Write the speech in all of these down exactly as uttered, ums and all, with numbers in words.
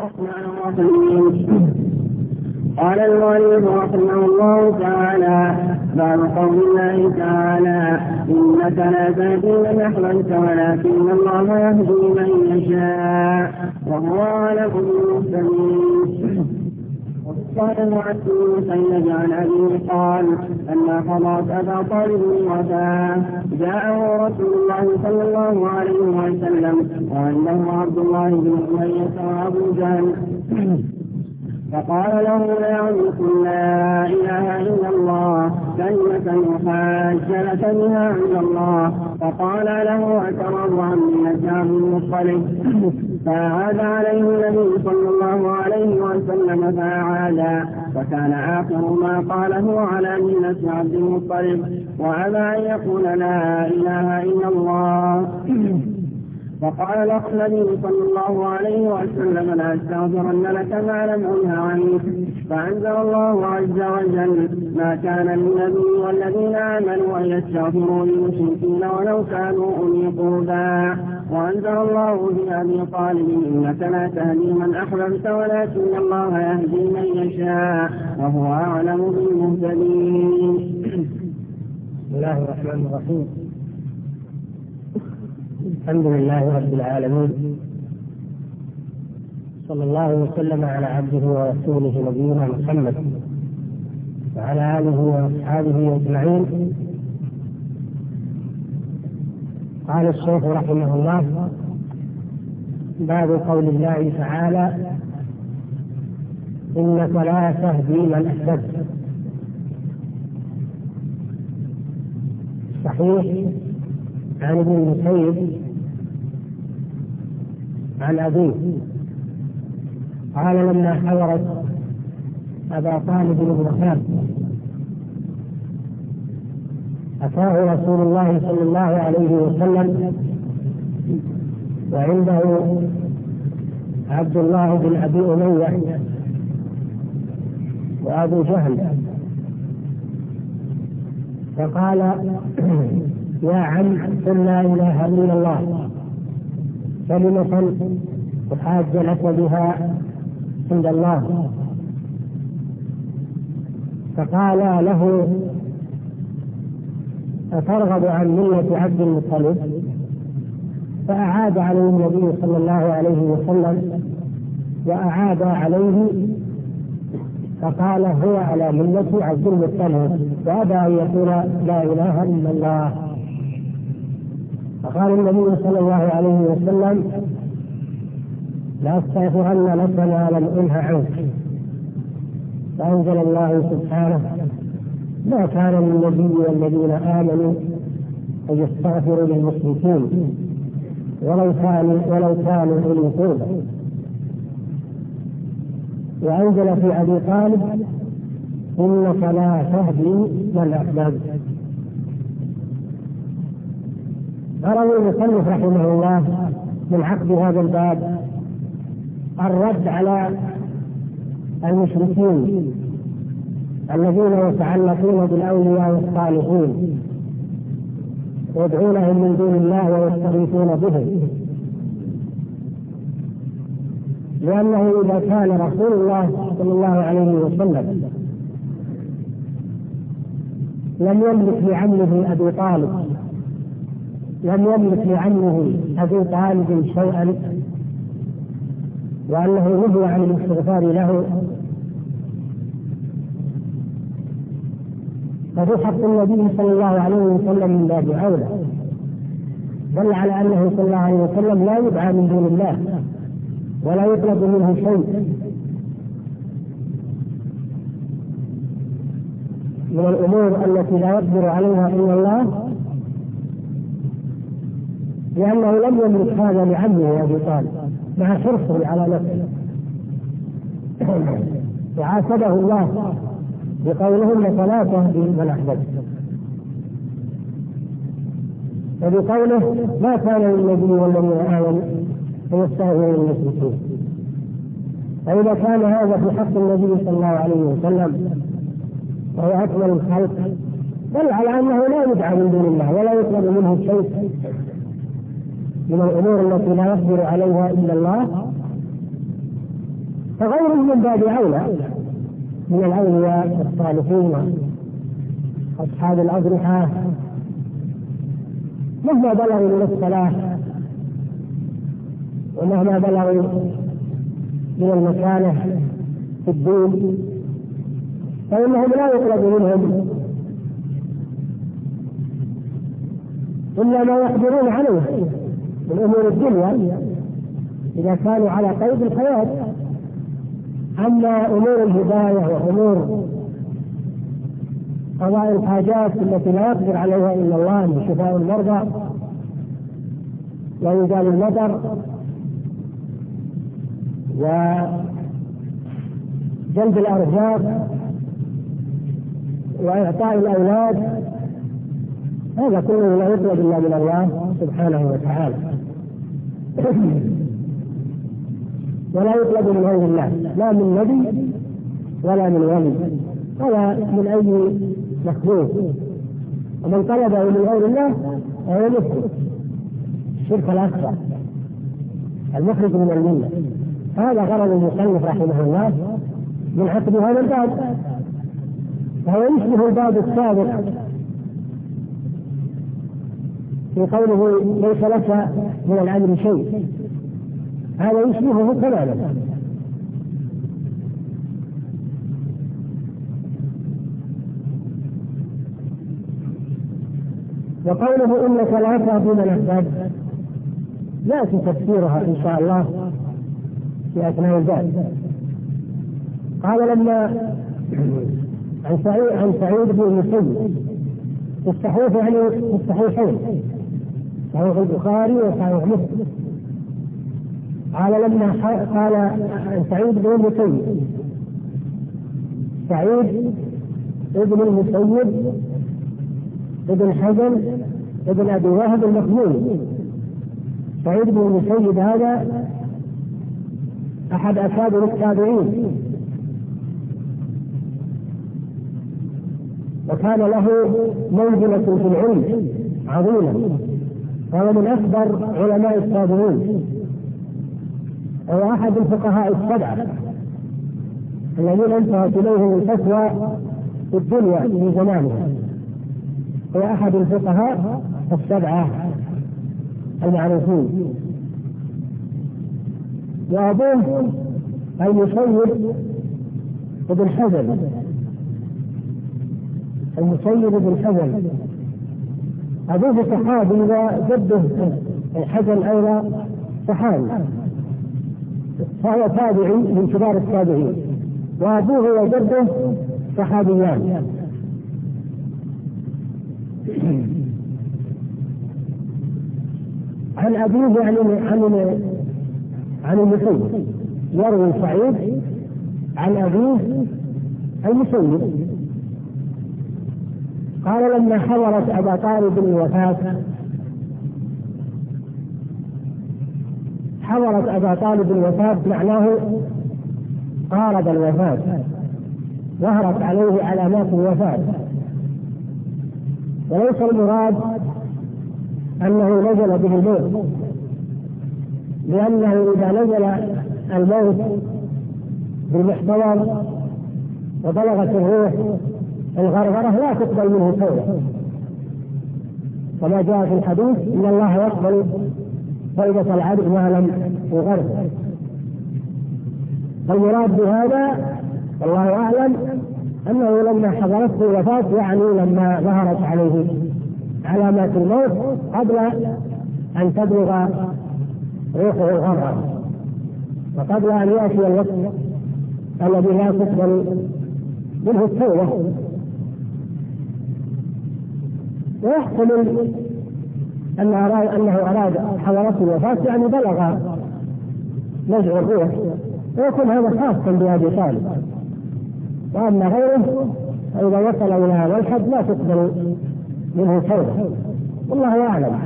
الرحمن الرحيم. قال المؤلف رحمه الله تعالى: بعد قول الله تعالى: إنك لا تهدي من أحببت ولكن الله يهدي من يشاء وهو أعلم بالمهتدين. قال المعتمد سيد عن أبيه قال: لما قضت أبا طالب الوفاة جاءه رسول الله صلى الله عليه وسلم وعنده عبد الله بن أمية وأبو جهل، فقال له: ليعلمكم لا إله إلا الله كلمة يحاج لك بها عند الله. فقال له: أترضى عن ملة عبد المطلب؟ فأعاد عليه النبي صلى الله عليه وسلم فأعاد، فكان آخر ما قاله على ملة عبد المطلب، وأبى أن يقول لا إله إلا الله. فقال له النبي صلى الله عليه وسلم: لا أستغفرن لك ما لم أنه عنك. فأنزل الله عز وجل: ما كان للنبي والذين آمنوا أن يستغفروا للمشركين ولو كانوا أولي قربى. وأنزل الله في أبي طالب: إنك لا تهدي من أحببت ولكن الله يهدي من يشاء وهو أعلم بالمهتدين. بسم الله الرحمن الرحيم. الحمد لله رب العالمين، صلى الله وسلم على عبده ورسوله نبينا محمد وعلى آله وأصحابه أجمعين. قال الشيخ رحمه الله: باب قول الله تعالى: إنك لا تهدي من أحببت. صحيح عن ابن المسيب عن أبيه قال: لما حضرت أبا طالب الوفاة أتاه رسول الله صلى الله عليه وسلم وعنده عبد الله بن أبي أمية وأبو جهل، فقال: يا عم قل لا إله إلا الله كلمة تحاج لك بها عند الله. فقال له: أترغب عن ملة عبد المطلب؟ فأعاد عليه النبي صلى الله عليه وسلم وأعاد عليه، فقال: هو على ملة عبد المطلب وأبى أن يقول لا إله إلا الله. فقال النبي صلى الله عليه وسلم: لا أستغفرن لك ما لم أنه عنك. فأنزل الله سبحانه: ما كان للنبي والذين آمنوا أن يستغفروا للمشركين ولو كانوا ولو كانوا أولي قربى. وأنزل في أبي طالب: إنك لا تهدي من أحببت. روى المصنف رحمه الله من عقد هذا الباب الرد على المشركين الذين يتعلقون بالأولياء والصالحين ويدعونهم من دون الله ويستغيثون بهم، لأنه إذا كان رسول الله صلى الله عليه وسلم لم يملك لعمه أبي طالب لم يملك لعمه أبي طالب شيئا، وأنه نهي عن الاستغفار له، ففي حق النبي صلى الله عليه وسلم من باب أولى، دل على أنه صلى الله عليه وسلم لا يدعى من دون الله ولا يطلب منه شيء من الأمور التي لا يقدر عليها إلا الله، لأنه لم يملك هذا لعمه أبي طالب مع حرصه على نفسه. وعاتبه الله بقولهم: لك لا تهدي من أحببت، وبقوله: ما كان للنبي والذين آمنوا أن يستغفروا للمشركين. فإذا كان هذا في حق النبي صلى الله عليه وسلم وهو أكمل الخلق، دل على أنه لا يدعى من دون الله ولا يطلب منه شيء من الأمور التي لا يقدر عليها إلا الله، فغيرهم من باب أولى من الأولياء الصالحين أصحاب الأضرحة مهما بلغوا من الصلاح ومهما بلغوا من المكانة في الدين فإنهم لا يطلب منهم إلا ما يقدرون عليه من أمور الدنيا إذا كانوا على قيد الحياة. أما أمور الهداية وأمور قضاء الحاجات التي لا يقدر عليها إلا الله من شفاء المرضى وإنزال المطر وجلب الأرزاق وإعطاء الأولاد، هذا كله لا يطلب إلا من الله سبحانه وتعالى ولا يطلب من غير الله، لا من نبي ولا من ولي ولا من أي مخلوق. ومن طلبه من غير الله هو مشرك، الشرك الأكبر المخرج من الملة. هذا غرض المصنف رحمه الله من عقد هذا الباب، فهو يشبه الباب السابق في قوله ليس لك من الأمر شيء، هذا يشبهه تماما. وقوله إنك لا تهدي من أحببت يأتي تفسيرها إن شاء الله في أثناء الباب. قال لما عن سعيد عن سعيد بن المسيب في الصحيح يعني في الصحيحين صحيح البخاري وصحيح مسلم، قال لما قال عن سعيد بن المسيب سعيد ابن المسيب ابن حزن ابن أبي وهب المخزومي. سعيد بن المسيب هذا أحد أكابر التابعين، وكان له منزلة في العلم عظيمة، وهو من أكبر علماء التابعين، وهو أحد الفقهاء السبعة الذين انتهت إليهم الفتوى في الدنيا في زمانها، هو أحد الفقهاء السبعة المعروفين. وأبوه المسيب ابن حزن المسيب ابن حزن أبوه صحابي وجده الحزن أيضا صحابي، فهو تابعي من كبار التابعين، وأبوه وجده صحابيان. عن أبيه يعني عن عن المسيب، يروي سعيد عن أبيه المسيب. قال لما حضرت أبا طالب الوفاة حضرت أبا طالب الوفاة معناه قارب الوفاة، ظهرت عليه علامات الوفاة، وليس المراد أنه نزل به الموت، لأنه إذا نزل الموت بالمحتضر وبلغت الروح الغرغرة لا تقبل منه توبة، كما جاء في الحديث إن الله يقبل توبة العبد ما لم يغرغر. فالمراد بهذا والله أعلم أنه لما حضرته الوفاة يعني لما ظهرت عليه علامات الموت قبل أن تبلغ روحه الغرغرة، وقبل أن يأتي الوقت الذي لا تقبل منه التوبة. ويحتمل أن أراد أنه أراد حضرته الوفاة يعني بلغ نزع الروح، ويكون هذا خاصا بأبي طالب. وأما غيره فإذا وصل إلى هذا الحد لا تقبل منه توبة، والله أعلم.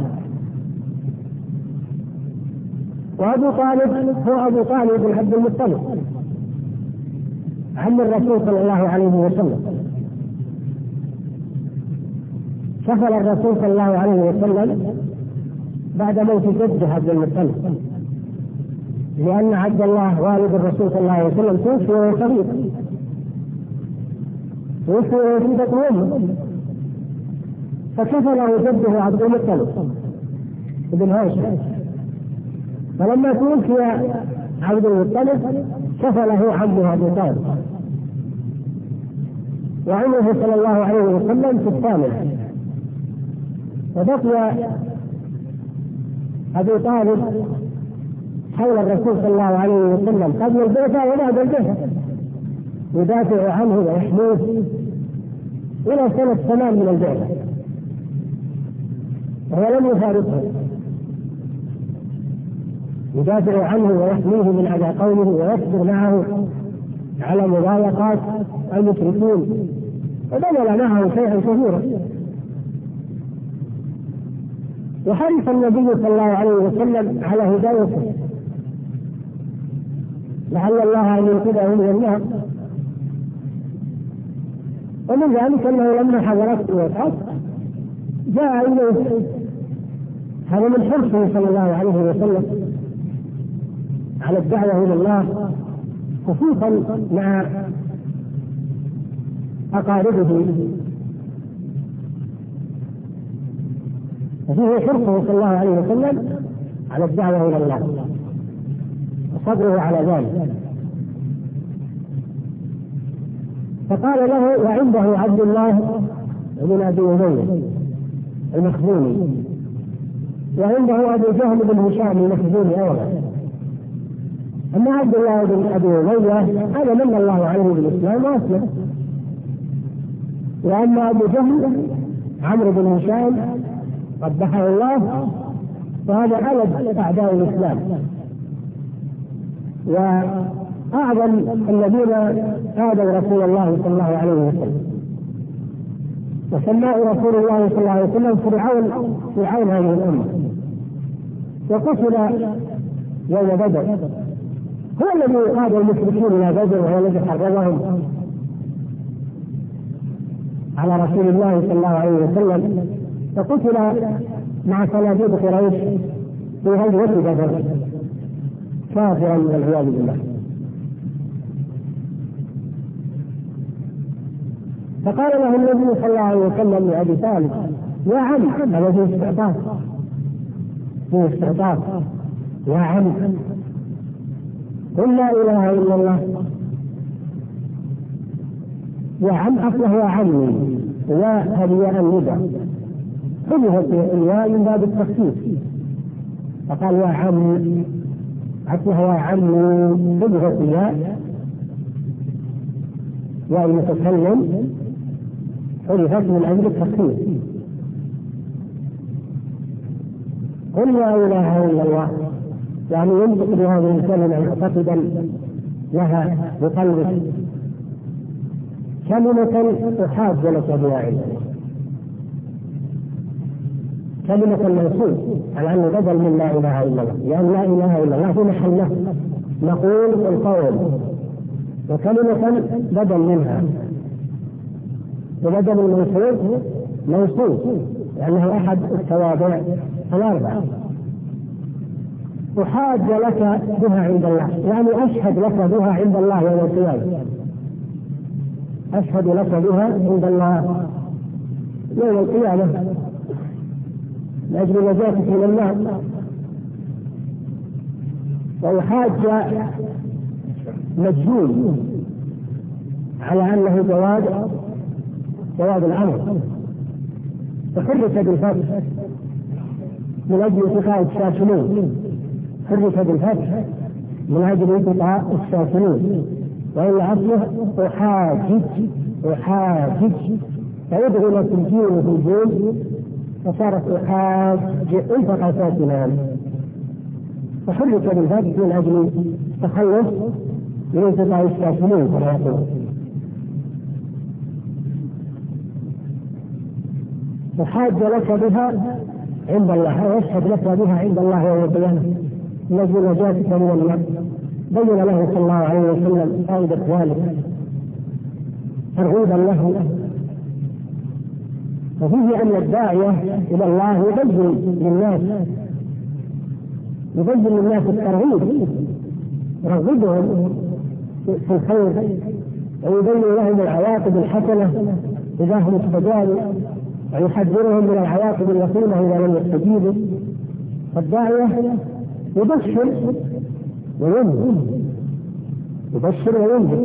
وأبو طالب هو أبو طالب بن عبد المطلب عم الرسول صلى الله عليه وسلم. سفر الرسول صلى الله عليه وسلم بعد موت جده عبد المطلب، لأن عبد الله والد الرسول صلى الله عليه وسلم توفي وهو صغير، توفي وهو في بطن أمه، فكفله جده عبد المطلب بن هاشم. فلما توفي عبد المطلب كفله عمه أبو طالب، وعمه صلى الله عليه وسلم في الثامنة. فبقي أبو طالب حول الرسول صلى الله عليه وسلم قبل البعثة وبعد البعثة يدافع عنه ويحميه إلى سنة ثمان من البعثة، وهو لم يفارقه، يدافع عنه ويحميه من أذى قومه ويصبر معه على مضايقات المشركين، وبذل معه شيئا كثيرا. وحرص النبي صلى الله عليه وسلم على هدايته لعل الله أن ينقذه من النار. ومن ذلك أنه لما حضرته الوفاة جاء إليه، هذا من حرصه صلى الله عليه وسلم على الدعوة إلى الله، خصوصا مع أقاربه، وفيه حرصه صلى الله عليه وسلم على الدعوة إلى الله وصبره على ذلك. فقال له وعنده عبد الله بن أبي أمية المخزومي، وعنده أبو جهل بن هشام المخزومي أيضا. أما عبد الله بن أبي أمية هذا من الله عليه بالإسلام وأسلم، وأما أبو جهل عمرو بن هشام قبحه الله فهذا ألد أعداء الإسلام، وأعظم الذين آذوا رسول الله صلى الله عليه وسلم، وسماه رسول الله صلى الله عليه وسلم فرعون فرعون هذه الأمة، وقتل يوم بدر. هو الذي قاد المشركين إلى بدر، وهو الذي حرضهم على رسول الله صلى الله عليه وسلم، فقتل مع صناديد قريش في غزوة بدر كافرا والعياذ بالله. فقال له النبي صلى الله عليه وسلم لأبي طالب يا عم، هذا في استعطاف في استعطاف يا عم قل لا إله إلا الله. يا عم أصله يا عمي، يا هذه الندى حذفت الياء من باب التخفيف، فقال يا عم أصله يا عمي حذفت الياء يا المتكلم حذفت من أجل التخفيف. قل لا إله إلا الله، يعني ينطق بهذه الكلمة معتقدا لها بقلبه كلمة تحاج لك بها عندك، كلمة الموصول على أنه بدل من لا إله إلا الله، لأن لا إله إلا الله في محله نقول القول، وكلمة بدل منها، وبدل الموصول موصول لأنه أحد التوابع الأربعة. أحاج لك بها عند الله، يعني أشهد لك بها عند الله يوم القيامة، أشهد لك بها عند الله يوم القيامة لأجل نجاتك من النار. ويحاج مجهول على أنه جواد جواد الأمر، فحرك بالفتح من أجل اتقاء الساكنين، حرك بالفتح من أجل اتقاء الساكنين، وإلا أصله أحاجج أحاجج فيدخل التنجيل في الجيل فصارت أحاج انتقى ساكنان، فحرك بالفتح من أجل تخلص من اتقاء الساكنين كما يقول. أحاج لك بها عند الله، ويشهد لك بها عند الله يوم القيامة من أجل نجاتك من النار. بين له صلى الله عليه وسلم فائدة ذلك ترغيبا له، وفيه أن الداعية إلى الله يبين للناس يبين للناس الترغيب يرغبهم في الخير ويبين لهم العواقب الحسنة إذا هم استجابوا، ويحذرهم من العواقب الوخيمة إذا لم يستجيبوا. فالداعية يبشر وينذر، يبشر وينذر.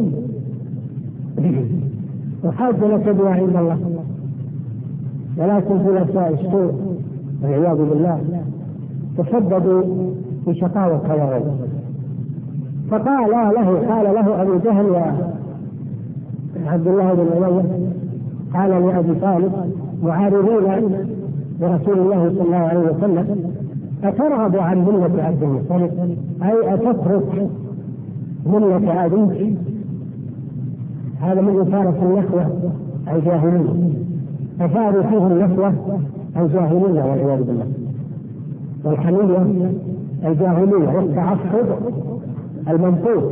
وحاجة تدعو عند الله، ولكن في الأشياء السوء والعياذ بالله تسببوا في شقاوة هذا. فقال له قال له أبو جهل يا عبد الله بن أمية، قال لأبي طالب معارضين برسول الله صلى الله عليه وسلم: أترغب عن ملة عبد المطلب؟ أي أتترك ملة أبيك؟ هذا من إثارة النخوة الجاهلية، أثاروا فيه النخوة الجاهلية والعياذ بالله، والحمية الجاهلية والتعصب المنطوق.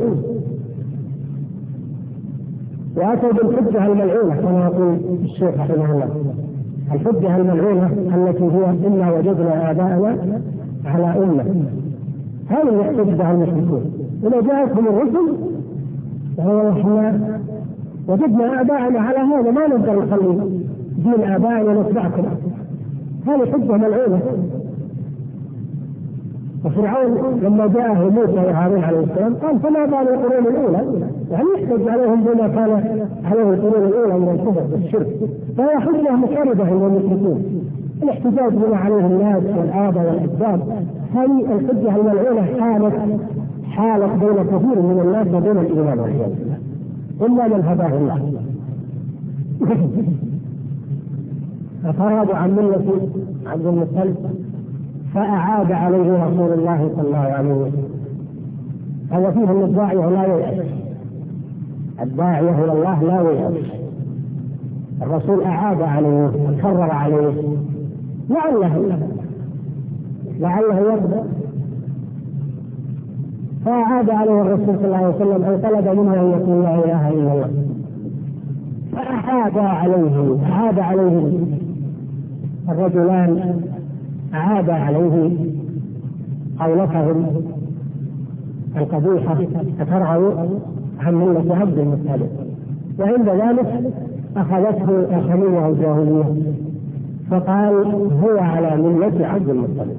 وأتوا بالحجة الملعونة كما يقول الشيخ رحمه الله، الحجة الملعونة التي هي إنا وجدنا آباءنا على أمة. هذه يحتج بها المشركون. إذا جاءتهم الرسل فهو إحنا وجدنا آباءنا على هذا، ما نقدر نخلي دين آبائنا ونتبعكم. هذه حجة ملعونة. وفرعون لما جاءه موسى وهارون عليه السلام قال: فما بال القرون الأولى؟ يعني يحتج عليهم بما كان عليه القرون الأولى من الكفر والشرك. فهي حجة مقاربة عند المشركين. الاحتجاج بما عليه الناس والآباء والأجداد، هذه الحجة الملعونة حالت حالت بين كثير من الناس وبين الإيمان والعياذ بالله، إلا من هداه الله. ففرضوا عن ملة عبد المطلب، فأعاد عليه رسول الله صلى الله عليه وسلم. هذا فيه أن الداعية لا ييأس، الداعية إلى الله لا ييأس. الرسول أعاد عليه وكرر عليه لعله لعله يرضى، فأعاد عليه الرسول صلى الله عليه وسلم أن طلب منه أن يقول لا إله إلا الله. فأعاد عليه أعاد عليه الرجلان أعاد عليه قولتهم القبيحة: أترغبوا عن ملة عبد المطلب؟ وعند ذلك أخذته الحمية الجاهلية فقال: هو على ملة عبد المطلب.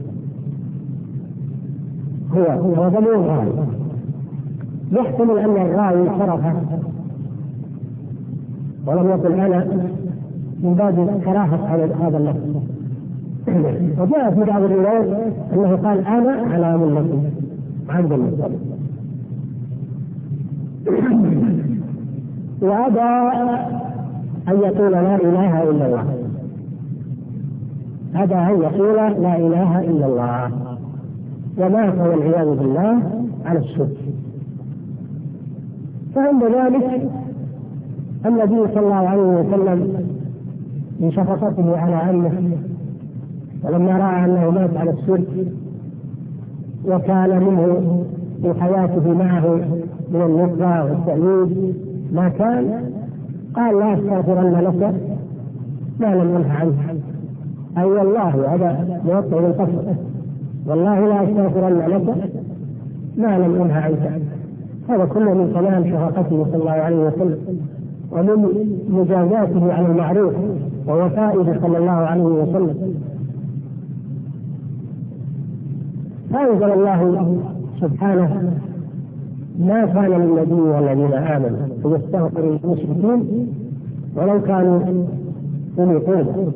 هو هو ضمير الراوي، يحتمل أن الراوي صرفه ولم يقل أنا، من باب كراهة هذا اللفظ. وجاء في بعض الروايات أنه قال: أنا على ملة عبد المطلب. وأبى أن يقول لا إله إلا الله، أبى أن يقول لا إله إلا الله، ومات والعياذ بالله على الشرك. فعند ذلك النبي صلى الله عليه وسلم من شفقته على عمه، ولما رأى أنه مات على الشرك وكان منه في حياته معه من النصرة والتأييد ما كان، قال: لا أستغفرن لك ما لم أنه عنه. أي والله هذا موطئ للقصر، والله لا أستغفرن لك ما لم أنه عنك. هذا كله من كلام شفقته صلى الله عليه وسلم، ومن مجازاته على المعروف ووفائه صلى الله عليه وسلم. فأنزل الله سبحانه: ما كان للنبي والذين آمنوا أن يستغفروا للمشركين ولو كانوا أولي قربى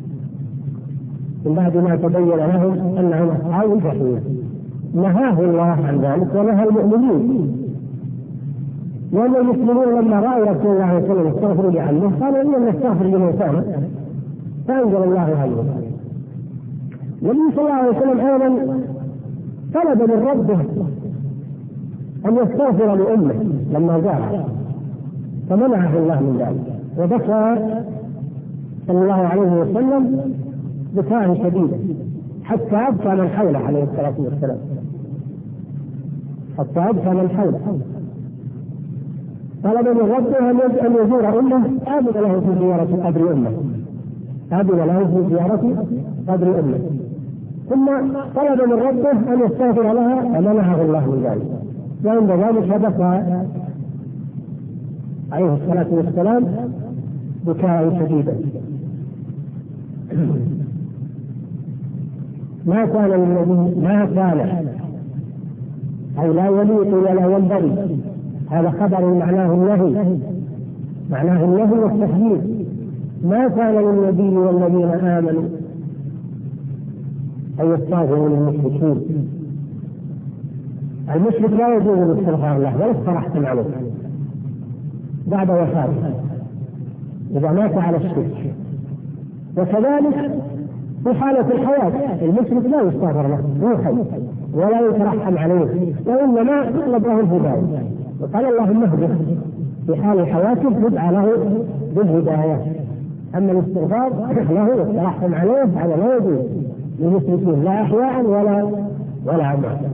من بعد ما تبين لهم أنهم أصحاب الجحيم. نهاه الله عن ذلك ونهى المؤمنين. وأن المسلمون لما رأوا رسول الله صلى الله عليه وسلم يستغفروا لعمه قالوا: إننا نستغفر لموسى. فأنزل الله هذا. النبي صلى الله عليه وسلم أيضا طلب من ربه أن يستغفر لأمه لما جاء، فمنعه الله من ذلك، وبكى صلى الله عليه وسلم بكاء شديدا حتى أبكى من حوله عليه الصلاة والسلام، حتى أبكى من حوله. طلب من ربه أن يزور أمه، آذن له في زيارة قبر أمه، آذن له في زيارة قبر أمه، ثم طلب من ربه أن يستغفر لها فمنعه الله من ذلك. وعند ذلك بكى عليه الصلاة والسلام بكاء شديدا. ما كان للنبي ما كان أي لا يليق ولا ينبغي، هذا خبر معناه النهي، معناه النهي والتحذير. ما كان للنبي والذين آمنوا أن يستغفروا للمشركين. المشرك لا يجوز الاستغفار له ولا اقترحتم عليه بعد وفاته إذا مات على الشرك. وكذلك في حالة الحياة المشرك لا يستغفر له روحا ولا يترحم عليه، وإنما يطلب له الهداية. وقال اللهم اهده في حال حياته يدعى له بالهداية. أما الاستغفار له والترحم عليه هذا لا يجوز للمشركين لا أحياء ولا ولا أمواتا،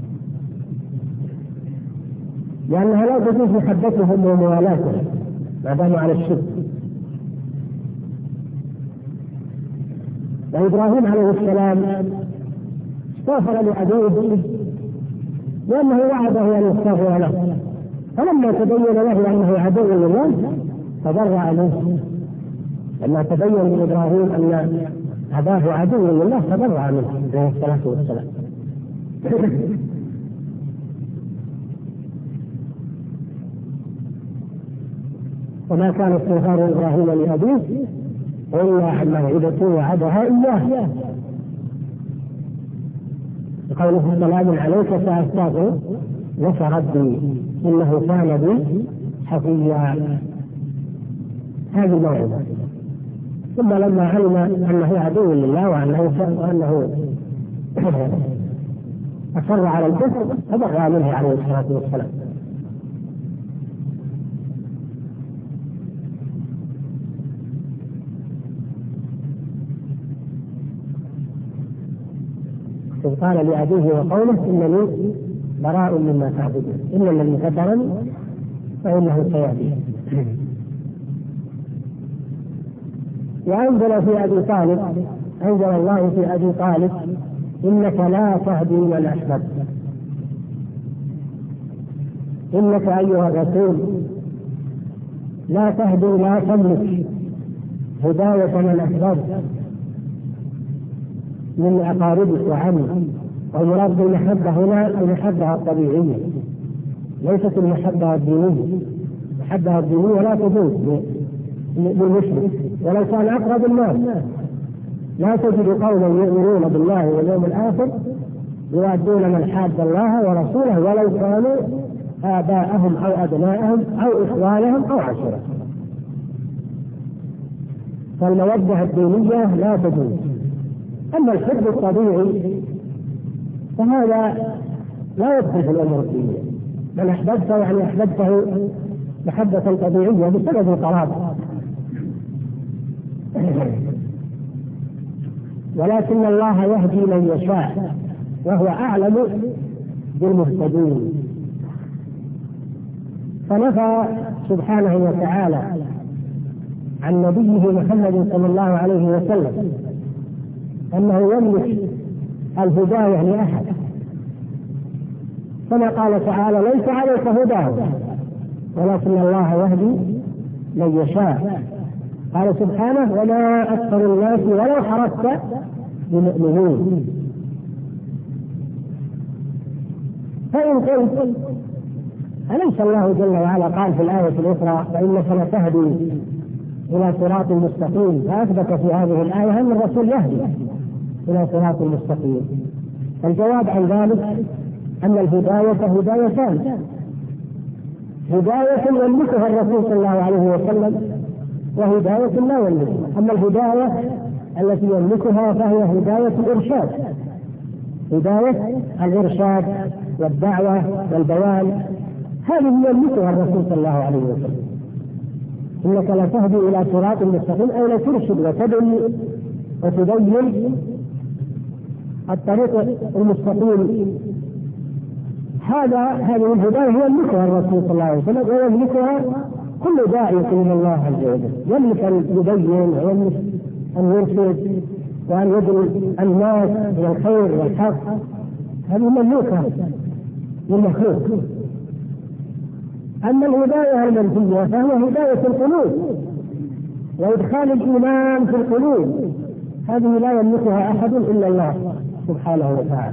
لأنها لا تجوز محبتهم وموالاتهم ما داموا على الشرك. وإبراهيم عليه السلام استغفر لعدوه لأنه وعده أن يستغفر له، فلما تبين له أنه عدو لله تبرأ منه. لما تبين لإبراهيم أن أباه عدو لله تبرأ منه عليه الصلاة والسلام. وما كان استغفار إبراهيم لأبيه إلا عن موعدة وعدها إياه، قوله سلام عليك سأستغفر لك ربي إنه كان بي حفيا، هذه الموعدة. ثم لما علم أنه عدو لله وأنه وأنه أصر على الكفر تبرأ منه عليه الصلاة والسلام. إذ قال لأبيه وقوله إنني براء مما تعبدون إلا الذي فطرني فإنه سيهدين. وأنزل في أبي طالب أنزل الله في أبي طالب إنك لا تهدي من أحببت، إنك أيها الرسول لا تهدي لا تملك هداية من أحببت من أقاربك وعمك. والمراد بالمحبة هنا المحبة الطبيعية ليست المحبة الدينية. المحبة الدينية لا تجوز للمشرك ولو كان أقرب الناس. لا تجد قوما يؤمنون بالله واليوم الآخر يوادون من حاد الله ورسوله ولو كانوا آباءهم أو أبناءهم أو إخوانهم أو عشيرتهم. فالمودة الدينية لا تجوز. أما الحب الطبيعي فهذا لا يدخل في الأمور الدينية. من أحببته يعني أحببته محبة طبيعية بسبب القرابة، ولكن الله يهدي من يشاء وهو أعلم بالمهتدين. فنفى سبحانه وتعالى عن نبيه محمد صلى الله عليه وسلم أنه يملك الهداية لأحد، كما قال تعالى ليس عليك هداهم ولكن الله يهدي من يشاء. قال سبحانه وما أكثر الناس ولو حرصت بمؤمنين. فإن قلت أليس الله جل وعلا قال في الآية الأخرى فإنك لتهدي إلى صراط مستقيم، فأثبت في هذه الآية أن الرسول يهدي إلى صراط مستقيم. الجواب عن ذلك أن الهداية هدايتان: هداية يملكها الرسول صلى الله عليه وسلم وهداية لا يملكها. أما الهداية التي يملكها فهي هداية الإرشاد، هداية الإرشاد والدعوة والبيان، هذه يملكها الرسول صلى الله عليه وسلم. إنك لا تهدي إلى صراط مستقيم أي لا ترشد وتدعي وتبين الطريق المستقيم. هذا هذه الهداية يملكها الرسول صلى الله عليه وسلم ويملكها كل داعي إلى الله عز وجل. يملك أن يبين ويملك أن يرشد وأن يدعو الناس إلى الخير والحق، هذه مملوكة للمخلوق أما الهداية المنفية فهو هداية القلوب وإدخال الإيمان في القلوب، هذه لا يملكها أحد إلا الله سبحانه وتعالى.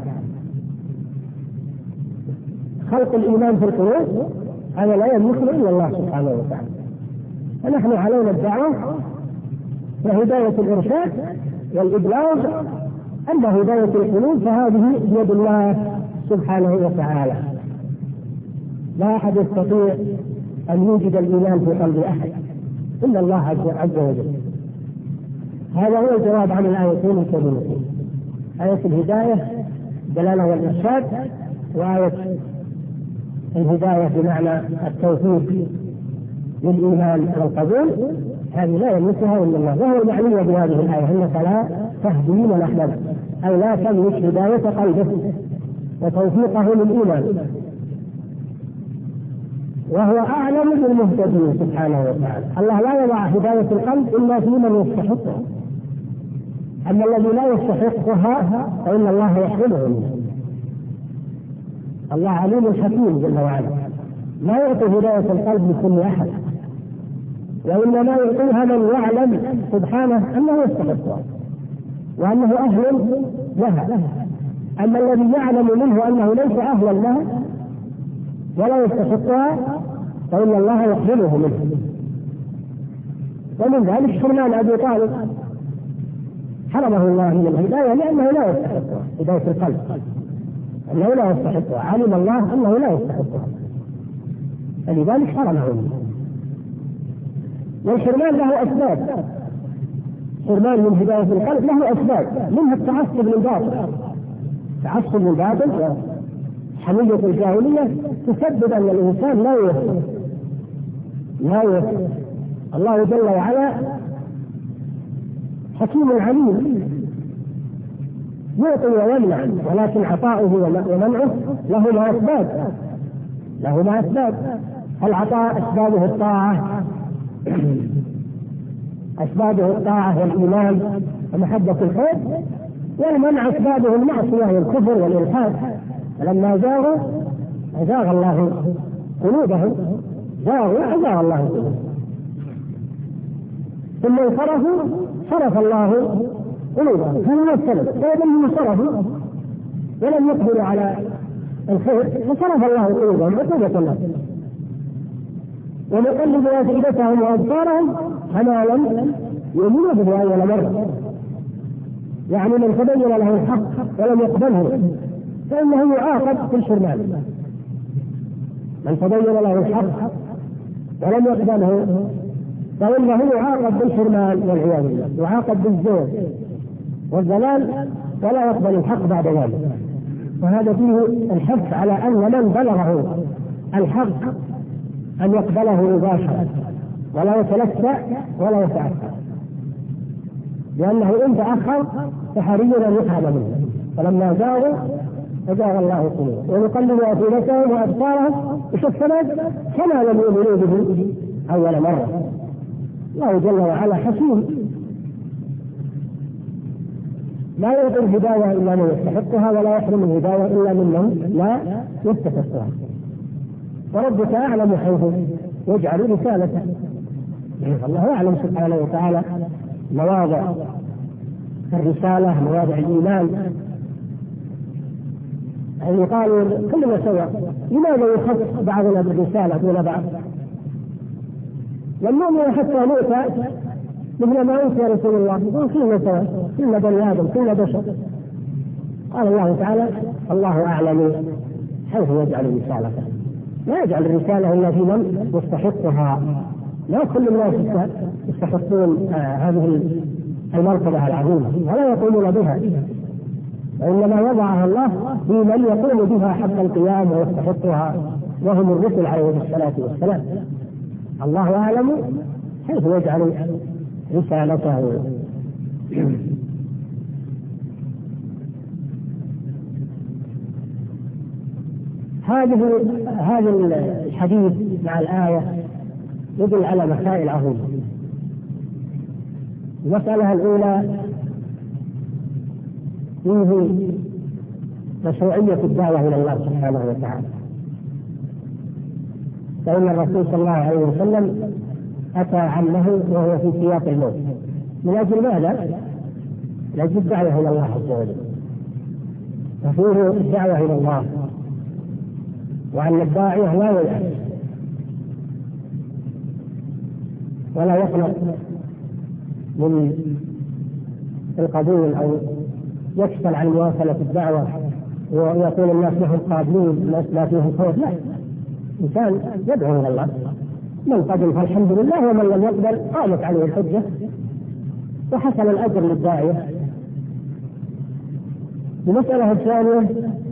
خلق الإيمان في القلوب هذا لا يملكه إلا الله سبحانه وتعالى. فنحن علينا الدعوة وهداية الإرشاد والإبلاغ. أما هداية القلوب فهذه بيد الله سبحانه وتعالى، لا أحد يستطيع أن يوجد الإيمان في قلب أحد إلا الله عز وجل. هذا هو الجواب عن الآيتين الكريمتين، آية الهداية دلالة والإرشاد، وآية الهداية بمعنى التوفيق للإيمان والقبول، هذه لا يملكها إلا الله. وهو المعني بهذه الآية أنك لا تهدي من أحببت، أي لا تملك هداية قلبه وتوفيقه للإيمان، وهو أعلم بالمهتدين سبحانه وتعالى. الله لا يضع هداية القلب إلا في من يستحقها، أما الذي لا يستحقها فإن الله يحرمه منه. الله عليم حكيم جل وعلا، لا يعطي هداية القلب لكل أحد، وإنما يعطيها من يعلم سبحانه أنه يستحقها وأنه أهل لها. أما الذي يعلم منه أنه ليس أهلا لها ولا يستحقها فإن الله يحرمه منه. ومن ذلك حرمان أبي طالب، حرمه الله من الهداية لأنه لا يستحقها، هداية القلب أنه لا يستحقها، علم الله أنه لا يستحقها فلذلك حرمه منه. والحرمان له أسباب، حرمان من هداية القلب له أسباب، منها التعصب للباطل، تعصب للباطل حمية الجاهلية تسبب أن الإنسان لا يوفق لا يوفق. الله جل وعلا حكيم عليم يعطي ويمنع، ولكن عطاؤه ومنعه له ما أسباب له ما أسباب. العطاء أسبابه الطاعة أسبابه الطاعة والإيمان ومحبة الخير، والمنع أسبابه المعصية والكفر والإلحاد. فلما زاغوا أزاغ الله قلوبهم، زاغوا أزاغ الله قلوبهم، ثم انصرفوا صرف الله قلوبهم. هذا السبب، فإنهم انصرفوا ولم يقبلوا على الخير فصرف الله قلوبهم عقوبة الله. ونقلب أفئدتهم وأبصارهم كما لم يؤمنوا به أول مرة، يعني من تبين له الحق ولم يقبله فإنه يعاقب في الحرمان. من تبين له الحق ولم يقبله فإنه يعاقب بالحرمان والعياذ بالله، يعاقب بالزور والضلال ولا يقبل الحق بعد ذلك. وهذا فيه الحث على أن من بلغه الحق أن يقبله مباشرة ولا يتلفى ولا يتأخر، لأنه إن تأخر فحري أن يفهم منه. فلما زاغوا أزاغ الله قلوبهم ونقلب أفئدتهم وأبصارهم السبب كما لم يؤمنوا به أول مرة. الله جل وعلا حكيم لا يعطي الهداية إلا من يستحقها ولا يحرم الهداية إلا ممن لا يستحقها. وربك أعلم حيث يجعل رسالته، الله يعلم سبحانه وتعالى مواضع الرسالة مواضع الإيمان. يعني قالوا كلنا سواء، لماذا يخص بعضنا بالرسالة دون بعض؟ لم نؤمن حتى نؤتى مثل ما أوتي رسول الله، كلنا سواء، كلنا بني آدم، كلنا بشر. قال الله تعالى الله أعلم حيث يجعل رسالته، لا يجعل الرسالة إلا في من يستحقها. لا كل الناس يستحقون آه هذه المرتبة العظيمة ولا يقومون بها، وإنما وضعها الله في من يقوم بها حق القيام ويستحقها، وهم الرسل عليه الصلاة والسلام. الله أعلم حيث يجعل رسالته. هذه هذا الحديث مع الآية يدل على مسائل عظيمة. المسألة الأولى فيه مشروعية الدعوة إلى الله سبحانه وتعالى، فإن الرسول صلى الله عليه وسلم أتى عمه وهو في سياق الموت. من أجل ماذا؟ من أجل الدعوة إلى الله عز وجل، وفيه الدعوة إلى الله، وأن الداعية لا ييأس ولا يقلق من القبول أو يكسل عن مواصلة الدعوة ويقول الناس لهم قابلين الناس لا فيهم خوف. لا، إنسان يدعو إلى الله، من قبل فالحمد لله، ومن لم يقبل قامت عليه الحجة وحصل الأجر للداعية. المسألة الثانية،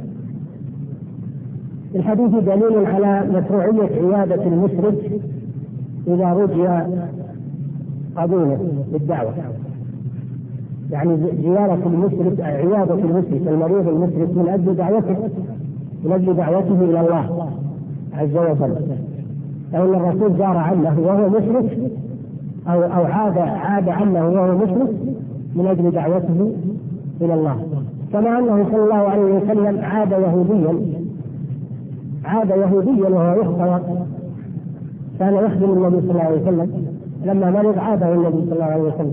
الحديث دليل على مشروعية عيادة المشرك إذا رجي قبوله بالدعوة، يعني زيارة المشرك، عيادة المشرك المريض المشرك من أجل دعوته من أجل دعوته إلى الله عز وجل. فإن الرسول زار عمه وهو مشرك أو أو عاد عاد عمه وهو مشرك من أجل دعوته إلى الله، كما أنه صلى الله عليه وسلم عاد يهوديا عاد يهوديا وهو يخطر، كان يخدم النبي صلى الله عليه وسلم، لما مرض عاده النبي صلى الله عليه وسلم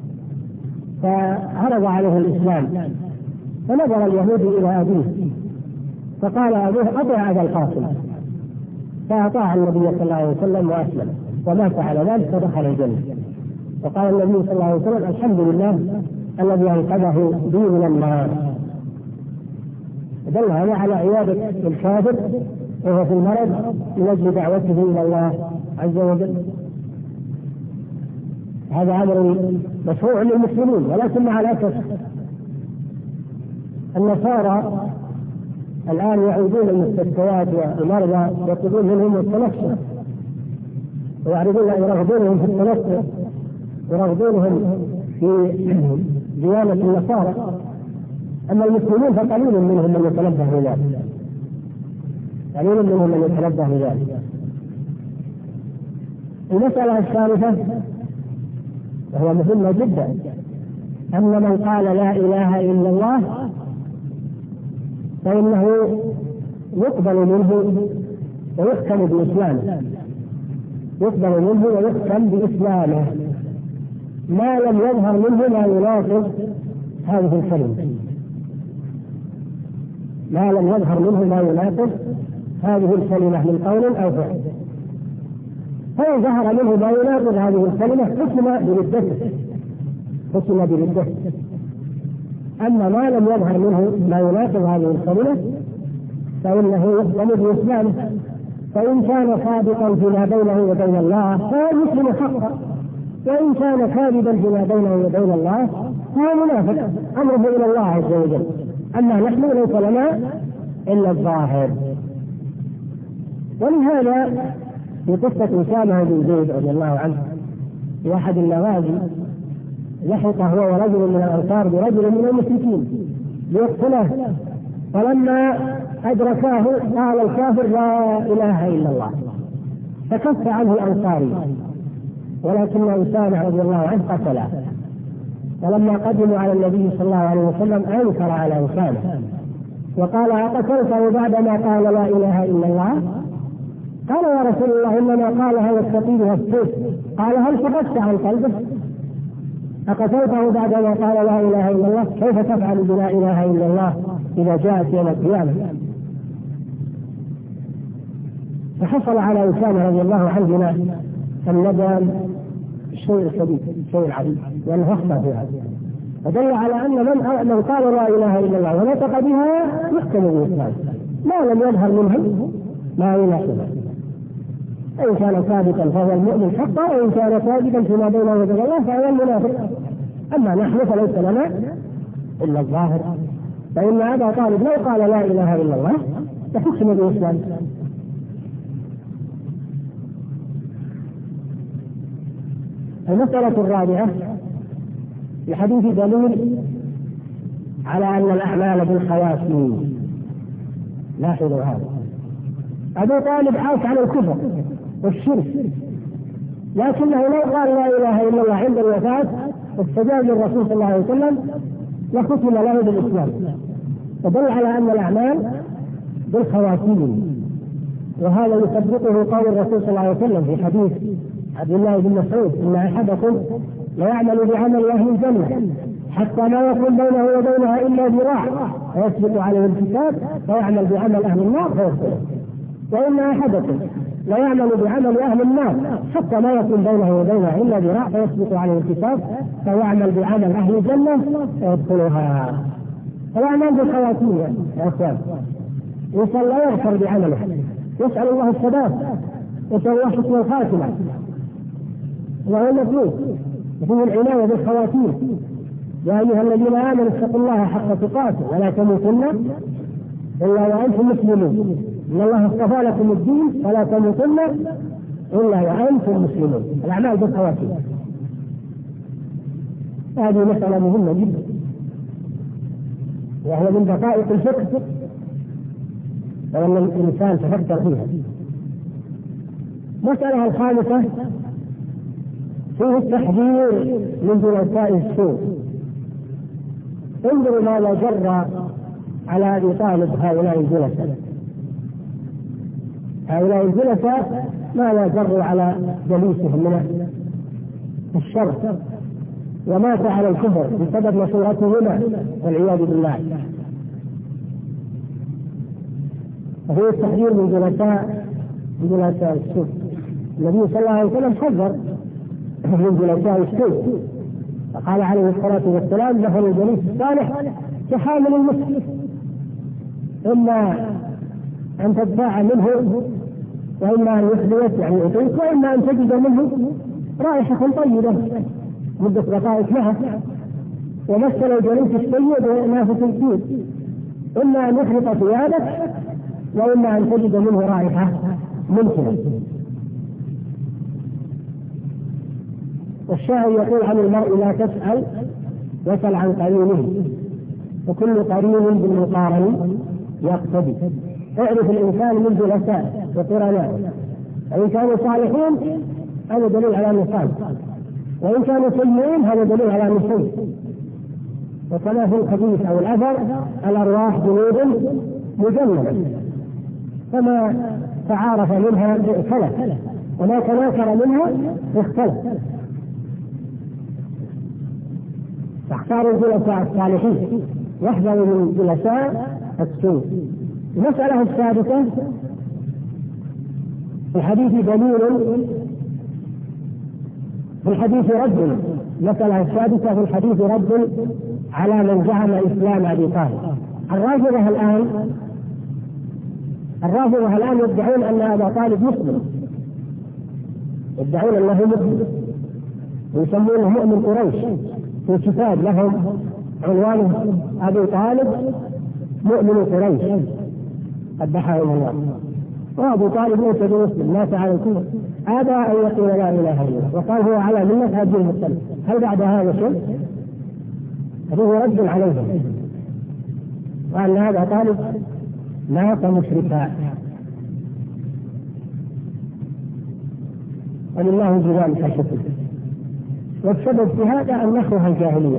فعرض عليه الإسلام، فنظر اليهودي إلى أبيه فقال أبوه أطع أبا القاسم، فأطاع النبي صلى الله عليه وسلم وأسلم ومات على ذلك فدخل الجنة. وقال النبي صلى الله عليه وسلم الحمد لله الذي أنقذه بي من النار. دل هذا على عيادة الكافر وهو في المرض من أجل دعوته إلى الله عز وجل. هذا أمر مشروع للمسلمين، ولكن مع الأسف النصارى الآن يعودون المستشفيات والمرضى يطلبون منهم التنفس ويعرضون يرغبونهم في التنفس يرغبونهم في ديانة النصارى، أما المسلمين فقليل منهم من يتنبه لذلك، قليل منهم من يتنبه لذلك. المسألة الثالثة وهو مهمة جدا، أن من قال لا إله إلا الله فإنه يقبل منه ويحكم بإسلامه يقبل منه ويحكم بإسلامه ما لم يظهر منه ما يناقض هذه الكلمة ما لم يظهر منه ما يناقض هذه الكلمة من قول أو فعل. فإن ظهر منه ما يناقض هذه الكلمة حكم بردته حكم بردته أما ما لم يظهر منه ما يناقض هذه الكلمة فإنه يحكم بإسلامه. فإن كان صادقا فيما بينه وبين الله فهو مسلم حقا، وإن كان كاذبا فيما بينه وبين الله فهو منافق أمره إلى الله عز وجل. أما نحن ليس لنا إلا الظاهر. ولهذا في قصة أسامة بن زيد رضي الله عنه في أحد النوازل لحق هو ورجل من الأنصار برجل من المشركين ليقتله، فلما أدركاه قال الكافر لا إله إلا الله فكف عنه الأنصاري، ولكن أسامة رضي الله عنه قتله. ولما قدموا على النبي صلى الله عليه وسلم أنكر على أسامة وقال أقتلته بعدما قال لا إله إلا الله؟ قال يا رسول الله إنما قالها والسقيم والسيف. قال هل فقدت عن قلبه؟ أقتلته بعدما قال لا إله إلا الله؟ كيف تفعل بلا إله إلا الله إذا جاءت يوم القيامة؟ فحصل على أسامة رضي الله عنه الندم الشيء الكبير الشيء العظيم لأنه أخطأ في هذا، فدل على أن من من قال لا إله إلا الله ونطق بها يحكم بالإسلام ما لم يظهر منه ما يناسبه. إن كان صادقا فهو المؤمن حقا، وإن كان صادقا فيما بينه وبين الله فهو المنافق. أما نحن فليس لنا إلا الظاهر. فإن أبا طالب لو قال لا إله إلا الله فحكم بالإسلام. المسألة الرابعة الحديث دليل على أن الأعمال بالخواتيم. لاحظوا هذا، أبو طالب عاش على الكفر والشرك، لكنه لو قال لا إله إلا الله عند الوفاة استجاب للرسول صلى الله عليه وسلم وختم له بالإسلام. فدل على أن الأعمال بالخواتيم. وهذا يصدقه قول الرسول صلى الله عليه وسلم في حديث عبد الله بن مسعود ان احدكم ليعمل بعمل اهل الجنه حتى ما يكون بينه وبينها الا ذراع فيسبق عليه الكتاب فيعمل بعمل اهل النار فيدخله، وان احدكم ليعمل بعمل اهل النار حتى ما يكون بينه وبينها الا ذراع فيسبق عليه الكتاب فيعمل بعمل اهل الجنه فيدخلها. فالاعمال بالخواتيم يا اخوان، الانسان لا يغفر بعمله، يسال الله الثبات يسال الله حسن الخاتمه، وهو المطلوب وهو العنايه بالخواتيم. يا ايها الذين امنوا اتقوا الله حق تقاته ولا تموتن الا وانتم مسلمون، ان الله اصطفى لكم الدين فلا تموتن الا وانتم مسلمون. الاعمال بالخواتيم هذه مساله مهمه جدا، وهي من دقائق الفقه وأن الإنسان تفكر فيها. مسألة الخامسة فيه التحذير من جلساء السوء. انظروا ماذا جرى على أبي طالب هؤلاء الجلساء. هؤلاء الجلساء ماذا جروا على جليسهم من الشر، ومات على الكفر بسبب مشورتهما والعياذ بالله. وهو التحذير من جلساء من جلساء السوء. النبي صلى الله عليه وسلم حذر من جلساء السوء، فقال عليه الصلاة والسلام مثل الجليس الصالح كحامل المسك، إما أن تدفع منه وإما أن يحدث يعني يطيق، وإما أن تجد منه رائحة طيبة مدة دقائق معه. ومثل الجليس السيء بنافة الكيد، إما أن يحرق ثيابك وإما أن تجد منه رائحة ممكنة. والشاعر يقول عن المرء لا تسأل واسأل عن قرينه، وكل قرين بالمقارن يقتدي. اعرف الإنسان من جلساء وقرناء، فإن كانوا صالحين هذا دليل على نصاب، وإن كانوا سيئين هذا دليل على نصاب. وكما في الحديث أو الأثر الأرواح جنود مجندة، فما تعارف منها اختلف وما تناكر منها اختلف. فاختاروا الجلساء الصالحين واحذروا من جلساء السوء. المسألة السادسة في الحديث دليل في الحديث رد المسألة السادسة في الحديث رد على من زعم إسلام أبي طالب. الرافضة الآن الرافضة الآن يدعون أن أبا طالب مسلم، يدعون أنه مسلم ويسمونه مؤمن قريش، في كتاب لهم عنوانه أبي طالب مؤمن قريش قبحهم الله. وأبو طالب ليس بمسلم، مات على الكفر، أبى أن يقول لا إله إلا الله وقال هو على ملة عبد المطلب. هل بعد هذا شيء؟ هذا رد عليهم، وأن هذا طالب مات مشركا. ولله جزاء حشته. والسبب في هذا النخوة الجاهلية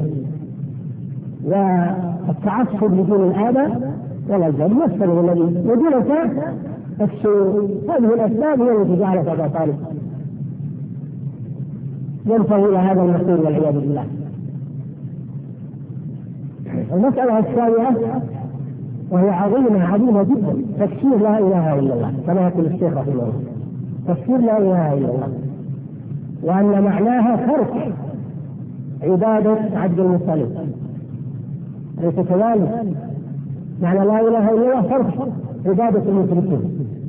والتعصب لدين الآباء والأجداد والسبب الذي وجلساء السوء. هذه الأسباب هي التي جعلت أبا طالب ينتهي إلى هذا المصير والعياذ بالله. المسألة الثانية وهي عظيمة عظيمة جدا، تفسير لا إله إلا الله، كما يقول الشيخ رحمه الله، تفسير لا إله إلا الله، وأن معناها ترك عبادة عبد المطلب. أليس كذلك؟ معنى لا إله إلا الله ترك عبادة المشركين،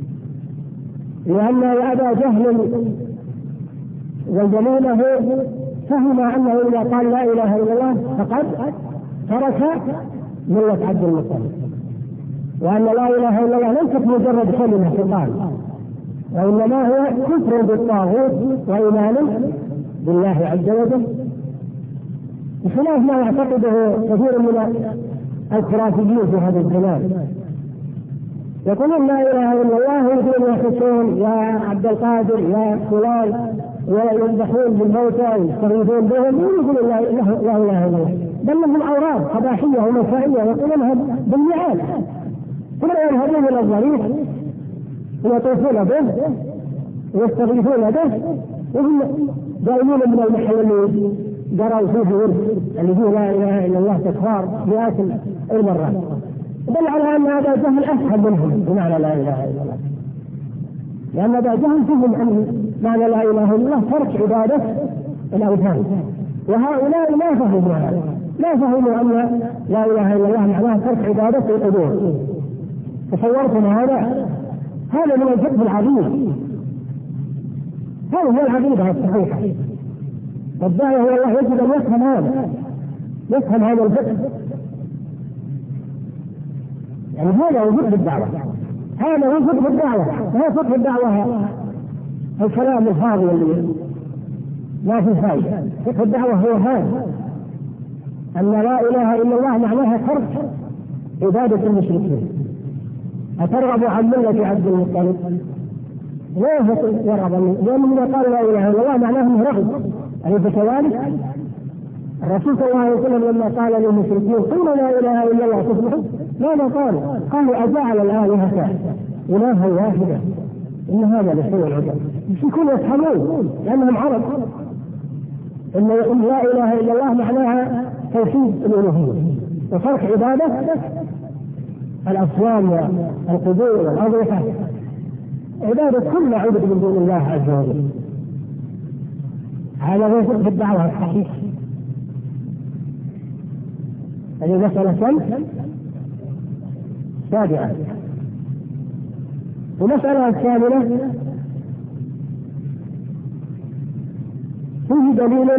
لأن أبا جهل والجميلة فهم أنه إذا قال لا إله إلا الله فقد ترك ملة عبد المطلب، وأن لا إله إلا الله ليست مجرد كلمة تقال، وإنما هو كفر بالطاغوت وإيمان بالله عز وجل، بخلاف ما يعتقده كثير من الخرافيين في هذا الزمان. يقولون لا إله إلا الله ويقولون يا حسين يا عبد القادر يا فلان، ويذبحون بالموتى ويستغيثون بهم ويقولون لا إله إلا الله، بل لهم أوراق قباحية ومسائية يقولونها بالمئات، ثم يذهبون إلى الضريح ويطوفون به ويستغيثون به، وهم دائمين من المحل اللي قرأوا فيه ورد اللي فيه لا إله إلا الله تكرار مئات المرات، دل على أن هذا جهل أسهل منهم بمعنى لا إله إلا الله، لأن هذا جهل فيهم أن معنى لا إله إلا الله ترك عبادة الأوثان، وهؤلاء ما فهموا هذا، لا فهموا أن لا إله إلا الله معناها ترك عبادة القبور. تصورتم هذا؟ هذا من الفقه العظيم، هذا هو العقيدة الصحيحة. والداعية هو الله يجب أن يفهم هذا، يفهم هذا الفقه، يعني هذا هو فقه الدعوة، هذا هو فقه الدعوة، هذا فقه الدعوة الكلام الفاضي اللي ما في فائدة. فقه الدعوة هو هذا، أن لا إله إلا الله معناها ترك عبادة المشركين. أترغب عن ملة عبد المطلب؟ لا يرغب، لأنه إذا قال لا إله إلا الله معناه أنه رغب، أليس كذلك؟ الرسول صلى الله عليه وسلم لما قال للمشركين قولوا لا إله إلا الله تفلحوا، ماذا قالوا؟ قالوا أجعل الآلهة إلها واحدة إن هذا لشيء عجب. يكونوا يفهمون لأنهم عرب إن لا إله إلا الله معناها توحيد الألوهية وترك عبادة الأصنام والقبور والأضرحة، عبادة كل ما عبد من دون الله عز وجل. هذا هو فقه الدعوة الصحيح. هذه مسألة كم؟ سابعة. ومسألة الثامنة فيه دليل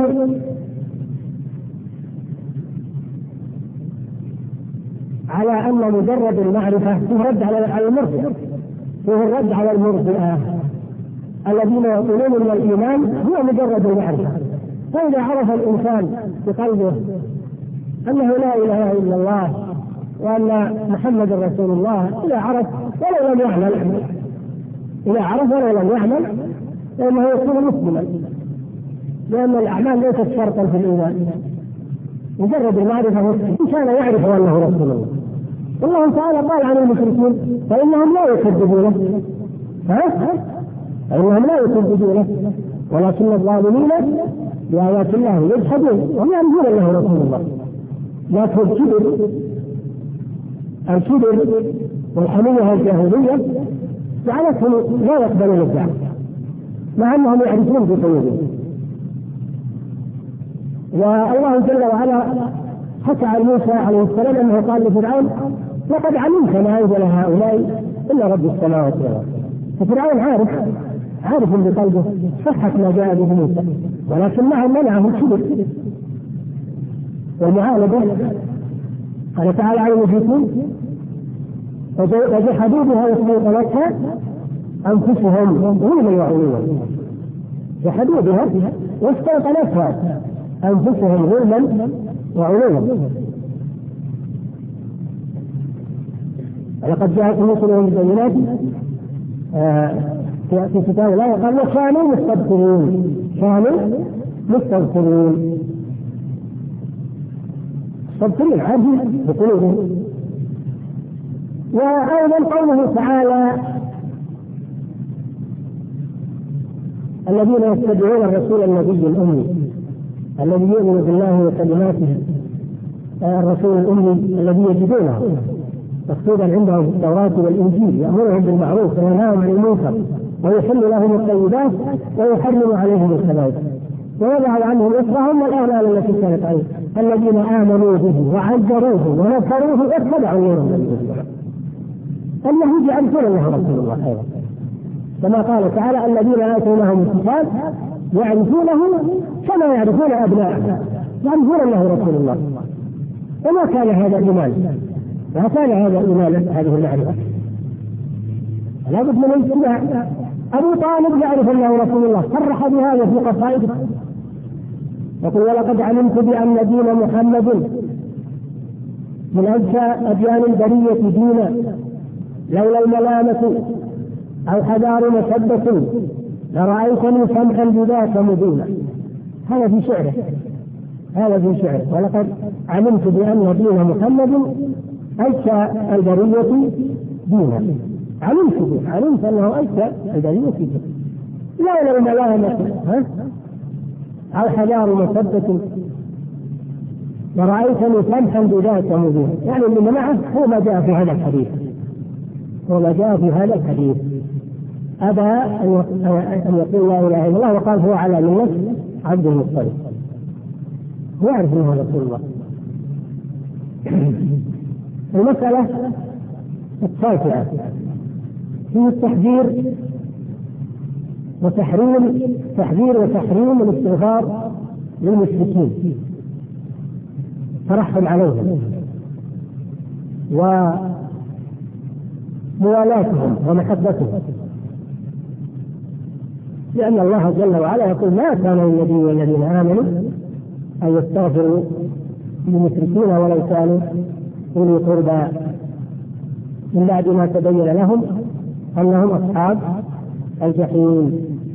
على أن مجرد المعرفة فيه رد على المرجئة، فيه الرد على المرجئة الذين يقولون من الإيمان هو مجرد المعرفة. فإذا عرف الإنسان بقلبه أنه لا إله إلا الله وأن محمد رسول الله، إذا عرف ولو لم يعمل، إذا عرف ولو لم يعمل فإنه يكون مسلما، لأن الأعمال ليست شرطا في الإيمان، مجرد المعرفة. إن كان يعرف أنه رسول الله. والله تعالى قال عن المشركين فإنهم لا يكذبونه، ها؟ فإنهم لا يكذبونه ولكن الظالمين بآيات الله يجحدون وهم يعرفون أنه رسول الله. لكن الكبر الكبر والحمية الجاهلية جعلتهم لا يقبلون الدعوة مع أنهم يعرفون بقلوبهم. والله جل وعلا حكى عن موسى عليه السلام أنه قال لفرعون لقد علمت ما أنزل هؤلاء إلا رب السماوات والأرض. ففرعون عارف عارف بقلبه صحة ما جاء به موسى، ولكن معه منعه الكبر والمعالجة. قال تعالى عن المشركين وجحدوا بها واستيقنتها أنفسهم ظلما وعلوا، جحدوا بها واستيقنتها أنفسهم ظلما وعلوا. لقد جاءكم رسلهم بالبينات في كتاب الله قال وكانوا مستبصرين، كانوا مستبصرين مستبصرين عادي بقلوبهم. وأيضا قوله تعالى الذين يتبعون الرسول النبي الأمي الذي يؤمن بالله وكلماته، الرسول الأمي الذي يجدونه مكتوبا عندهم في التوراة والإنجيل، يأمرهم بالمعروف وينهاهم عن المنكر ويحل لهم الطيبات ويحرم عليهم الخبائث ويضع عنهم إصرهم والأغلال التي كانت عليهم. الذين آمنوا به وعزروه ونصروه واتبعوا نورهم. اليهود يعرفون أنه رسول الله أيضا، كما قال تعالى الذين آتيناهم الكتاب يعرفونه كما يعرفون أبناءهم، يعرفون أنه رسول الله. وما كان هذا إيمان، ما كان هذا إيمان هذه المعرفة، لا بد من الاتباع. أبو طالب يعرف أنه رسول الله، صرح بهذا في قصائده يقول ولقد علمت بأن دين محمد من أزكى أديان البرية دينا لولا الملامة أو حذار مسبة لرأيتني سمحا بذاك مدينا. هذا في شعره، هذا في شعره ولقد علمت بأن دين محمد أزكى البرية دينا. علمت به، علمت أنه أذكى البرية به، لا لو ملامة ها أو حجار مثبت ورأيتني سمحا بذاك مبين، يعني اللي معه هو ما جاء في هذا الحديث، هو ما جاء في هذا الحديث، أبى أن يقول لا إله إلا الله وقال هو على ملة عبد المطلب، هو يعرف أنه رسول الله. المسألة التاسعة في التحذير وتحريم تحذير وتحريم الاستغفار للمشركين، ترحم عليهم وموالاتهم ومحبتهم، لأن الله جل وعلا يقول ما كان للنبي والذين آمنوا أن يستغفروا للمشركين ولو كانوا أولي قربى من بعد ما تبين لهم أنهم أصحاب الجحيم.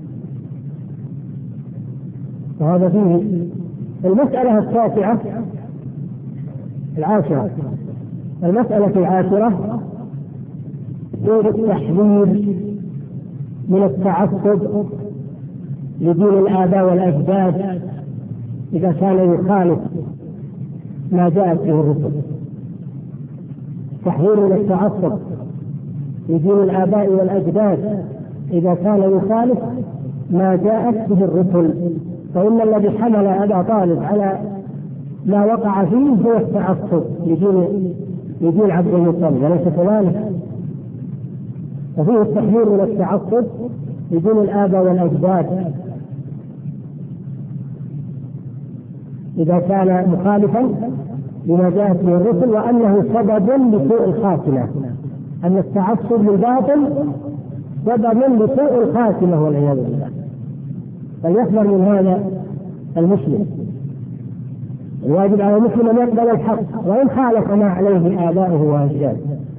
وهذا فيه المسألة التاسعة العاشرة. المسألة العاشرة دور التحذير من التعصب لدين الآباء والأجداد إذا كان يخالف ما جاءت به الرسل. تحذير من التعصب لدين الآباء والأجداد إذا كان يخالف ما جاءت به الرسل، فإن الذي حمل أبا طالب على ما وقع فيه هو التعصب لدين لدين عبد المطلب، وليس كذلك. وفيه التحذير من التعصب لدين الآباء والأجداد إذا كان مخالفا لما جاءت به الرسل، وأنه سبب لسوء الخاتمة، أن التعصب للباطل سبب لسوء الخاتمة والعياذ بالله. فليحذر من هذا المسلم. الواجب على المسلم أن يقبل الحق وإن خالف ما عليه آباؤه وأجداده.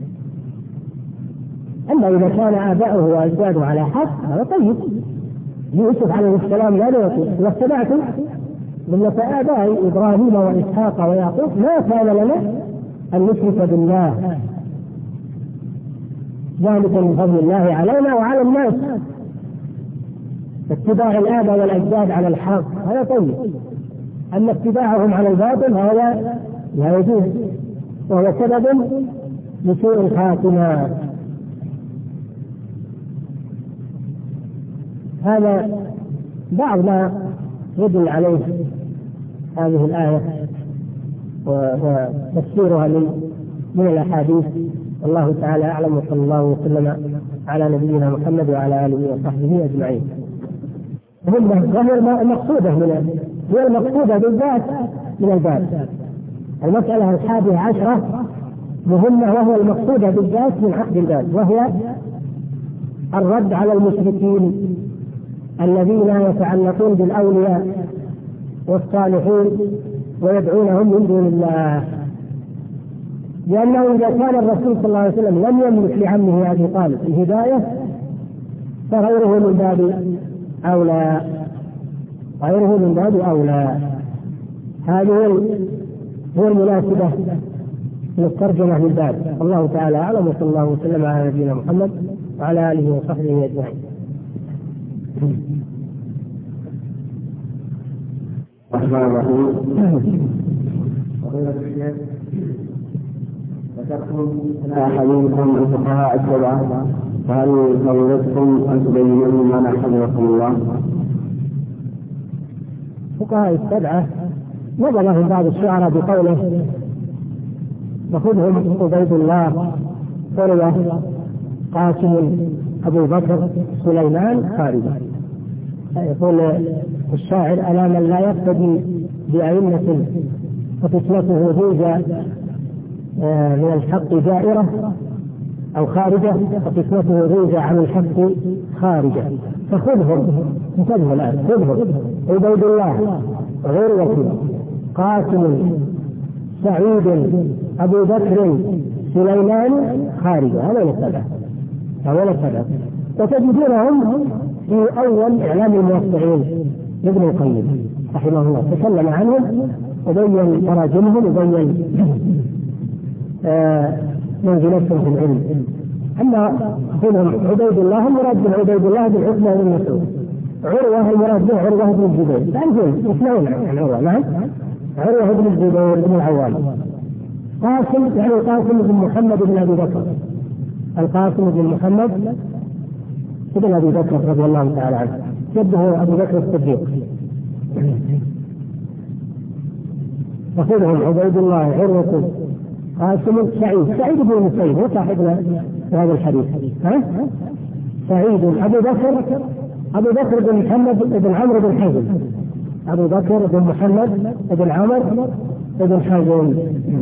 أما إذا كان آباؤه وأجداده على حق هذا طيب. يوسف عليه السلام لا يقول واتبعت ملة آبائي إبراهيم وإسحاق ويعقوب ما كان لنا أن نشرك بالله، ذلك من فضل الله علينا وعلى الناس. اتباع الآباء والأجداد على الحق هذا طيب، أما اتباعهم على الباطل هذا لا يجوز، وهو سبب لسوء الخاتمة. هذا بعض ما يدل عليه هذه الآية وتفسيرها من من الأحاديث. الله تعالى أعلم، وصلى الله وسلم على نبينا محمد وعلى آله وصحبه أجمعين. وهي المقصودة من هي المقصودة بالذات من الباب. المسألة الحادية عشرة مهمة، وهو المقصودة بالذات من عقد الباب، وهي الرد على المشركين الذين يتعلقون بالأولياء والصالحين ويدعونهم من دون الله. لأنه إذا كان الرسول صلى الله عليه وسلم لم يملك لعمه أبي طالب الهداية فغيره من باب أولى، غيره من باب أولى. هذه هو المناسبة للترجمة للباب. الله تعالى أعلم، وصلى الله وسلم على نبينا محمد وعلى آله وصحبه أجمعين. الرحمن الرحيم. ذكرتم أحاديثكم الفقهاء السبعة، فهل فضيلتكم أن تبينوا ما نحن رسول الله؟ الفقهاء السبعة نظرهم بعض الشعراء بقوله وخذهم عبيد الله قروة قاسم أبو بكر سليمان خارجة. يقول الشاعر ألا من لا يقتدي بأئمة ففتنته زوجة من الحق جائرة أو خارجة ففتنته زوجة عن الحق خارجة. فخذهم انتبهوا الآن، خذهم عبيد الله غير وكيل قاسم سعيد أبو بكر سليمان خارجة. هذا نسبة هذا نسبة وتجدونهم في أول إعلام الموقعين ابن القيم رحمه الله تكلم عنهم وبين تراجمهم وبين آه منزلتهم في العلم. أما بينهم عبيد الله المراد به عبيد الله بن عتبة بن مسعود، عروة المراد به عروة بن الزبير، تعرفون يسمعون عن عروة؟ نعم، عروة بن الزبير بن العوام. قاسم يعني قاسم بن محمد بن أبي بكر، القاسم بن محمد بن أبي بكر رضي الله تعالى عنه، جده أبو بكر الصديق. وخذهم عبيد الله عروة قاسم سعيد، سعيد بن المسيب هو صاحبنا في هذا الحديث. ها؟ سعيد أبو بكر، أبو بكر بن محمد بن عمرو بن حزم، أبو بكر بن محمد بن عمرو بن حزم.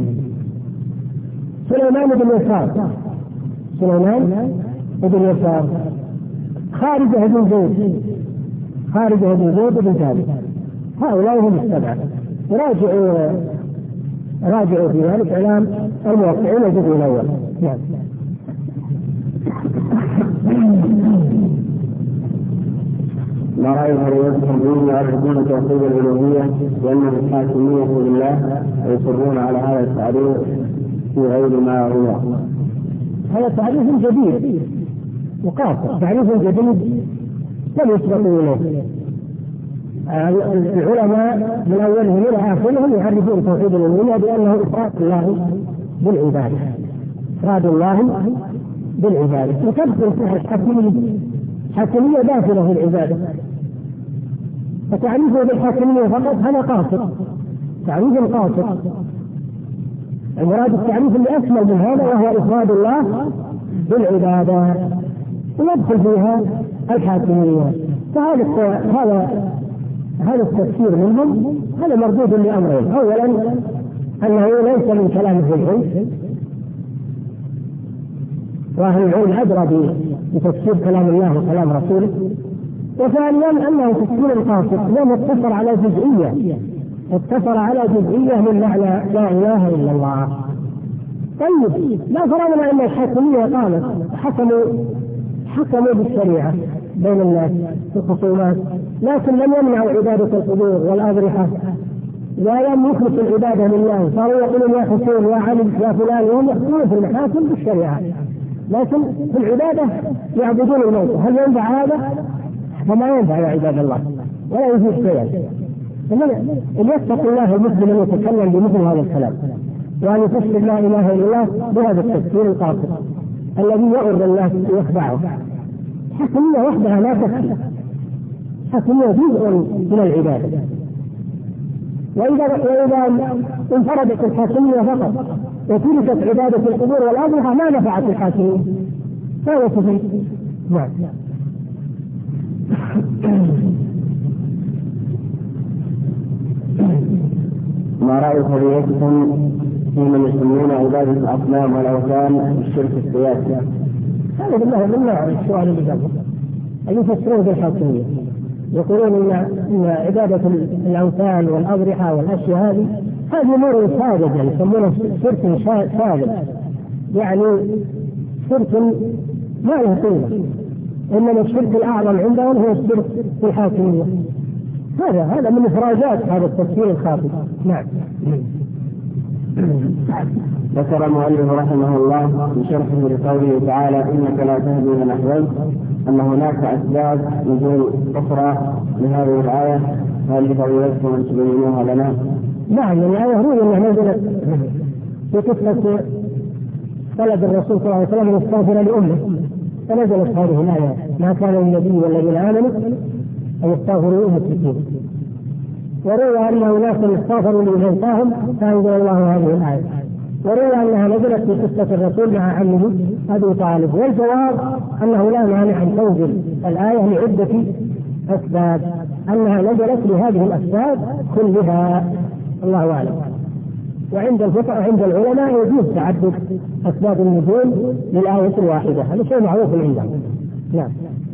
سليمان بن يسار، سليمان بن يسار. خارجة بن زيد، خارجة بن زيد بن ثابت. هؤلاء هم السبعة. راجعوا راجعوا في ذلك إعلام الموقعين الجزء الأول. نعم. ما رأي الرجل يعرفون توحيد الألوهية وأنهم الحاكمية لله ويصرون على هذا التعريف في غير ما هو؟ هذا تعريف جديد وقاطع، تعريف جديد لم يسبقوا إليه. العلماء من أولهم إلى آخرهم يعرفون توحيد الألوهية بأنه إفراد الله بالعبادة، إفراد الله بالعبادة، وتدخل فيها الحاكمية، حاكمية داخلة في العبادة. فتعريفه بالحاكمية فقط هذا قاصر، تعريف قاصر. المراد التعريف اللي أكمل من هذا وهو إفراد الله بالعبادة ويدخل فيها الحاكمية. فهذا هذا هذا التفسير منهم هذا مردود لأمرين: أولا أنه ليس من كلام أهل العلم، وأهل العلم أدرى بتفسير كلام الله وكلام رسوله، وثانيا أنه تفسير قاصر لم يقتصر على جزئية، اقتصر على جزئية من معنى لا إله إلا الله. طيب لا فرضنا أن الحاكمية قامت حكموا حكموا بالشريعة بين الناس في الخصومات، لكن لم يمنعوا عبادة القبور والأضرحة ولم يخلصوا العبادة لله، صاروا يقولون يا حسين يا علي يا فلان، وهم يحكمون في المحاكم بالشريعة، لكن في العبادة يعبدون الموت. هل ينفع هذا؟ فما ينفع يا عباد الله ولا يجوز شيئا. إن يتقي الله المسلم أن يتكلم بمثل هذا الكلام وأن يفسر لا إله إلا الله بهذا التفسير القاصر الذي يغر الناس ويخدعه. حكمية وحدها لا تكفي، حكمية جزء من العبادة. وإذا وإذا انفردت الحاكمية فقط وتركت عبادة القبور والأضرحة ما نفعت الحاكمية، فهو كفر. نعم. ما رأي حريتكم في من يسمون عبادة الأصنام والأوثان الشرك السياسي؟ هذا بالله من نوع السؤال اللي قبله أن يفسرون بالحاكمية، يقولون إن إن عبادة الأوثان والأضرحة والأشياء هذه هذه أمور ساذجة يسمونه شرك ساذج، يعني شرك ما له قيمة، إنما الشرك الأعظم عندهم هو الشرك في الحاكمية. هذا هذا من إفرازات هذا التفسير الخاطئ. نعم. ذكر المؤلف رحمه الله في شرحه لقوله تعالى إنك لا تهدي من أحببت أن هناك أسباب نزول أخرى لهذه الآية، هل فضيلتكم أن تبينوها لنا؟ نعم، الآية هي أنها نزلت في قصة طلب الرسول صلى الله عليه وسلم أن يستغفر لأمه، فنزلت هذه الآية: ما كان النبي والذين آمنوا أن يستغفروا للمشركين. وروى أن أناس استغفروا لموتاهم فأنزل الله هذه الآية. وروى أنها نزلت في قصة الرسول مع عمه أبي طالب. والجواب أنه لا مانع أن تنزل الآية لعدة أسباب، أنها نزلت لهذه الأسباب كلها، الله أعلم. وعند الفقهاء عند العلماء يجوز تعدد أسباب النزول للآية الواحدة، هذا شيء معروف عندهم. نعم.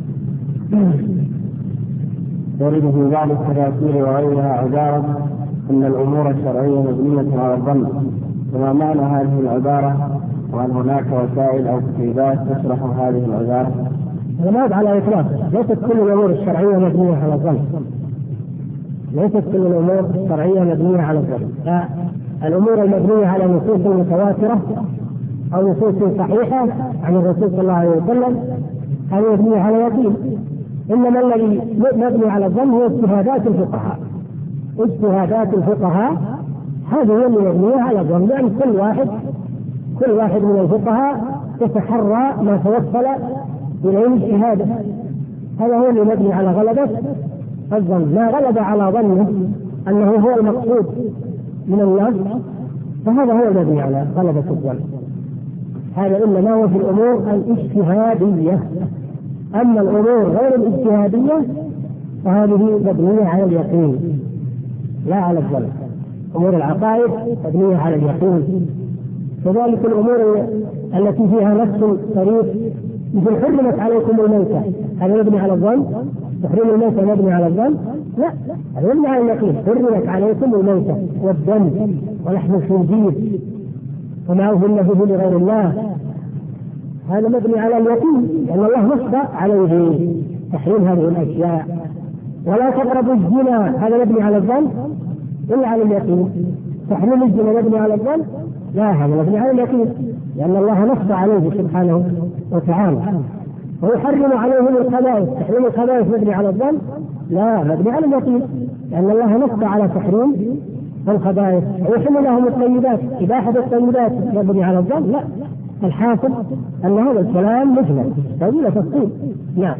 يريد في بعض التفاسير وغيرها عبارة أن الأمور الشرعية مبنية على الظن، وما معنى هذه العبارة؟ وهل هناك وسائل أو كتيبات تشرح هذه العبارة؟ هذا على إطلاقه، ليست كل الأمور الشرعية مبنية على الظن، ليست كل الأمور الشرعية مبنية على الظن. الأمور المبنية على نصوص متواترة أو نصوص صحيحة عن الرسول صلى الله عليه وسلم هذا مبني على يقين. إنما الذي مبني على الظن هو اجتهادات الفقهاء. اجتهادات الفقهاء هذه هي اللي مبنية على الظن، لأن كل واحد كل واحد من الفقهاء يتحرى ما توصل إليه اجتهاده، هذا هو اللي مبني على غلبة الظن. ما غلب على ظنه أنه هو المقصود من النص فهذا هو الذي على غلبة الظن. هذا إنما هو في الأمور الاجتهادية. أما الأمور غير الاجتهادية فهذه مبنية على اليقين لا على الظن. أمور العقائد مبنية على اليقين. كذلك الأمور التي فيها نص صريح مثل حرمت عليكم الميتة، هذا مبني على الظن. تحريم الميتة مبني على الظن؟ لا، هذا مبني على اليقين. حرمت عليكم الميتة والدم ولحم الخنزير وما أهل به لغير الله، هذا مبني على اليقين لأن الله نص عليه تحريم هذه الأشياء. ولا تقربوا الزنا، هذا مبني على الظن إلا على اليقين. تحريم الزنا مبني على الظن؟ لا، هذا مبني على اليقين لأن الله نص عليه سبحانه وتعالى. ويحرم عليهم الخبائث، تحريم الخبائث مبني على الظن؟ لا، مبني على اليقين لأن الله نص على تحريم الخبائث. ويحل لهم الطيبات، إباحة الطيبات مبني على الظن؟ لا، الحاصل أن هذا الكلام مجمل طويل تفصيل. نعم.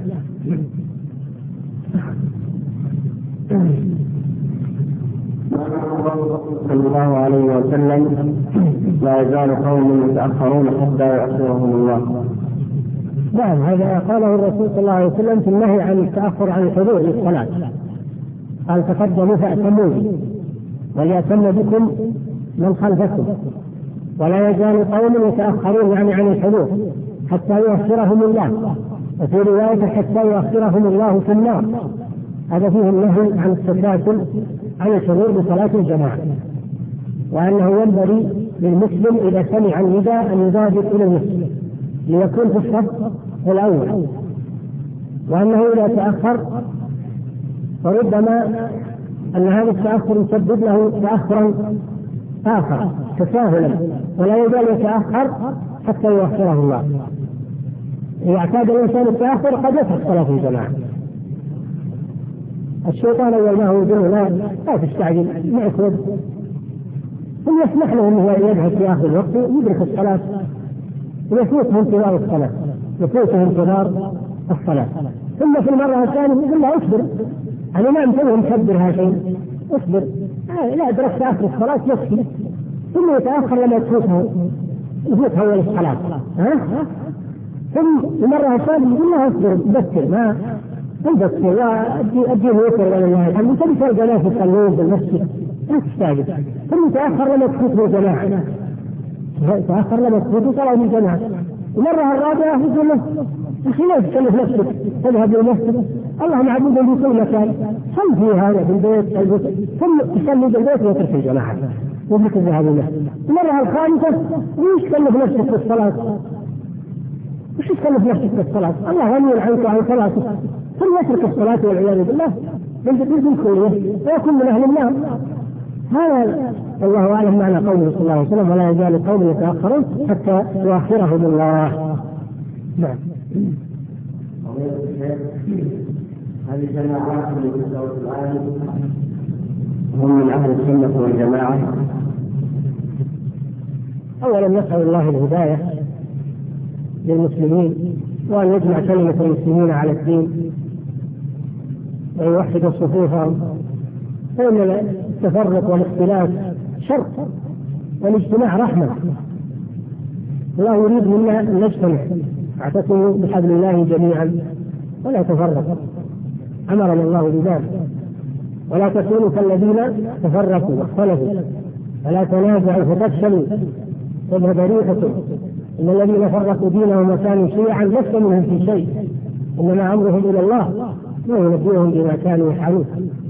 صلى الله عليه وسلم لا يزال قوم يتأخرون حتى يأخرهم الله. نعم، هذا قاله الرسول صلى الله عليه وسلم في النهي عن التأخر عن الحضور للصلاة. قال تقدموا فأتموا وليأتم بكم من خلفكم. ولا يزال قوم يتأخرون يعني عن الحضور حتى يؤخرهم الله، وفي رواية حتى يؤخرهم الله في النار. هذا فيه النهي عن التكاسل عن الحضور بصلاة الجماعة، وأنه ينبغي للمسلم إذا سمع النداء أن يبادر إلى المسلم ليكون في الصف الأول، وأنه إذا تأخر فربما أن هذا التأخر يسبب له تأخرا آخر تساهلا، ولا يزال يتأخر حتى يؤخره الله. إذا اعتاد الإنسان التأخر قد يترك صلاة الجماعة. الشيطان أول ما هو يقول لا لا تستعجل معك، ثم يسمح له أنه يذهب في آخر الوقت يدرك الصلاة ويفوته انتظار الصلاة يفوته انتظار الصلاة. ثم في المرة الثانية يقول له اصبر، أنا ما أنتظر مكبر هاشين، اصبر لا أدركت آخر الصلاة يكفي. ثم يتأخر لما يفوته يفوته أول الصلاة، ها؟ ثم المرة الثانية يقول له اصبر بكر ما انبكر وأديه ويكر ولله الحمد. تبي تلقى ناس يصلون بالمسجد لا تستعجل. ثم تأخر لما تفوته الجماعة، تأخر لما تفوته صلاة الجماعة. المرة الرابعة يقول له أخي لا تكلف نفسك تذهب للمسجد، الله معبود في كل مكان، صل في هذا في البيت ثم تصلي بالبيت وترك الجماعة وبك الذهاب للمسجد. المرة الخامسة ليش تكلف نفسك بالصلاة؟ وش تكلف نفسك بالصلاة؟ الله غني عنك عن صلاتك، ثم يترك الصلاة والعياذ بالله من جديد الكلية ويكون من أهل النار. هذا الله أعلم معنى قوله صلى الله عليه وسلم ولا يزال قوم يتأخرون حتى يؤخرهم الله. نعم. هذه الجماعات اللي في الصوت العالي هم من أهل السنة والجماعة. أولا نسأل الله الهداية للمسلمين وأن يجمع كلمة المسلمين على الدين ويوحد صفوفهم، فإن التفرق والاختلاف شر والاجتماع رحمة. الله يريد منا أن نجتمع، اعتصموا بحبل الله جميعا ولا تفرقوا، أمرنا الله بذلك. ولا تكونوا كالذين تفرقوا واختلفوا ولا تنازعوا فتفشلوا تذهب ريحكم، إن الذين فرقوا دينهم وكانوا شيعا لست منهم في شيء إنما أمرهم إلى الله وينبئهم بما كانوا يفعلون.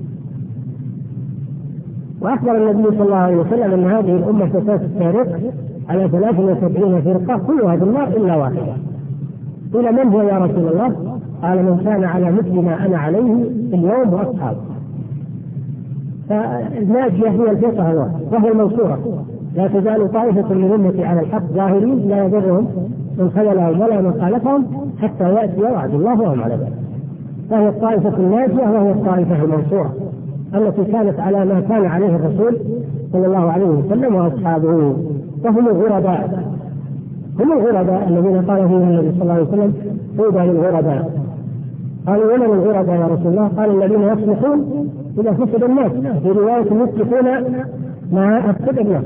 وأخبر النبي صلى الله عليه وسلم أن هذه الأمة ستفترق على ثلاث وسبعين فرقة كلها في النار إلا واحدة. قيل من هو يا رسول الله؟ قال من كان على مثل ما أنا عليه اليوم وأصحابه. فالناجية هي الفرقة وهي المنصورة، لا تزال طائفة من أمتي على الحق ظاهرين لا يضرهم من خذلهم ولا من خالفهم حتى يأتي وعد الله وهم على ذلك. فهي الطائفة الناجية وهي الطائفة المنصورة التي كانت على ما كان عليه الرسول صلى الله عليه وسلم وأصحابه. وهم الغرباء، هم الغرباء الذين قال فيهم النبي صلى الله عليه وسلم طوبى للغرباء. قالوا ومن الغرباء يا رسول الله؟ قال الذين يصلحون إذا فسد الناس، في رواية يصلحون ما أفسد الناس.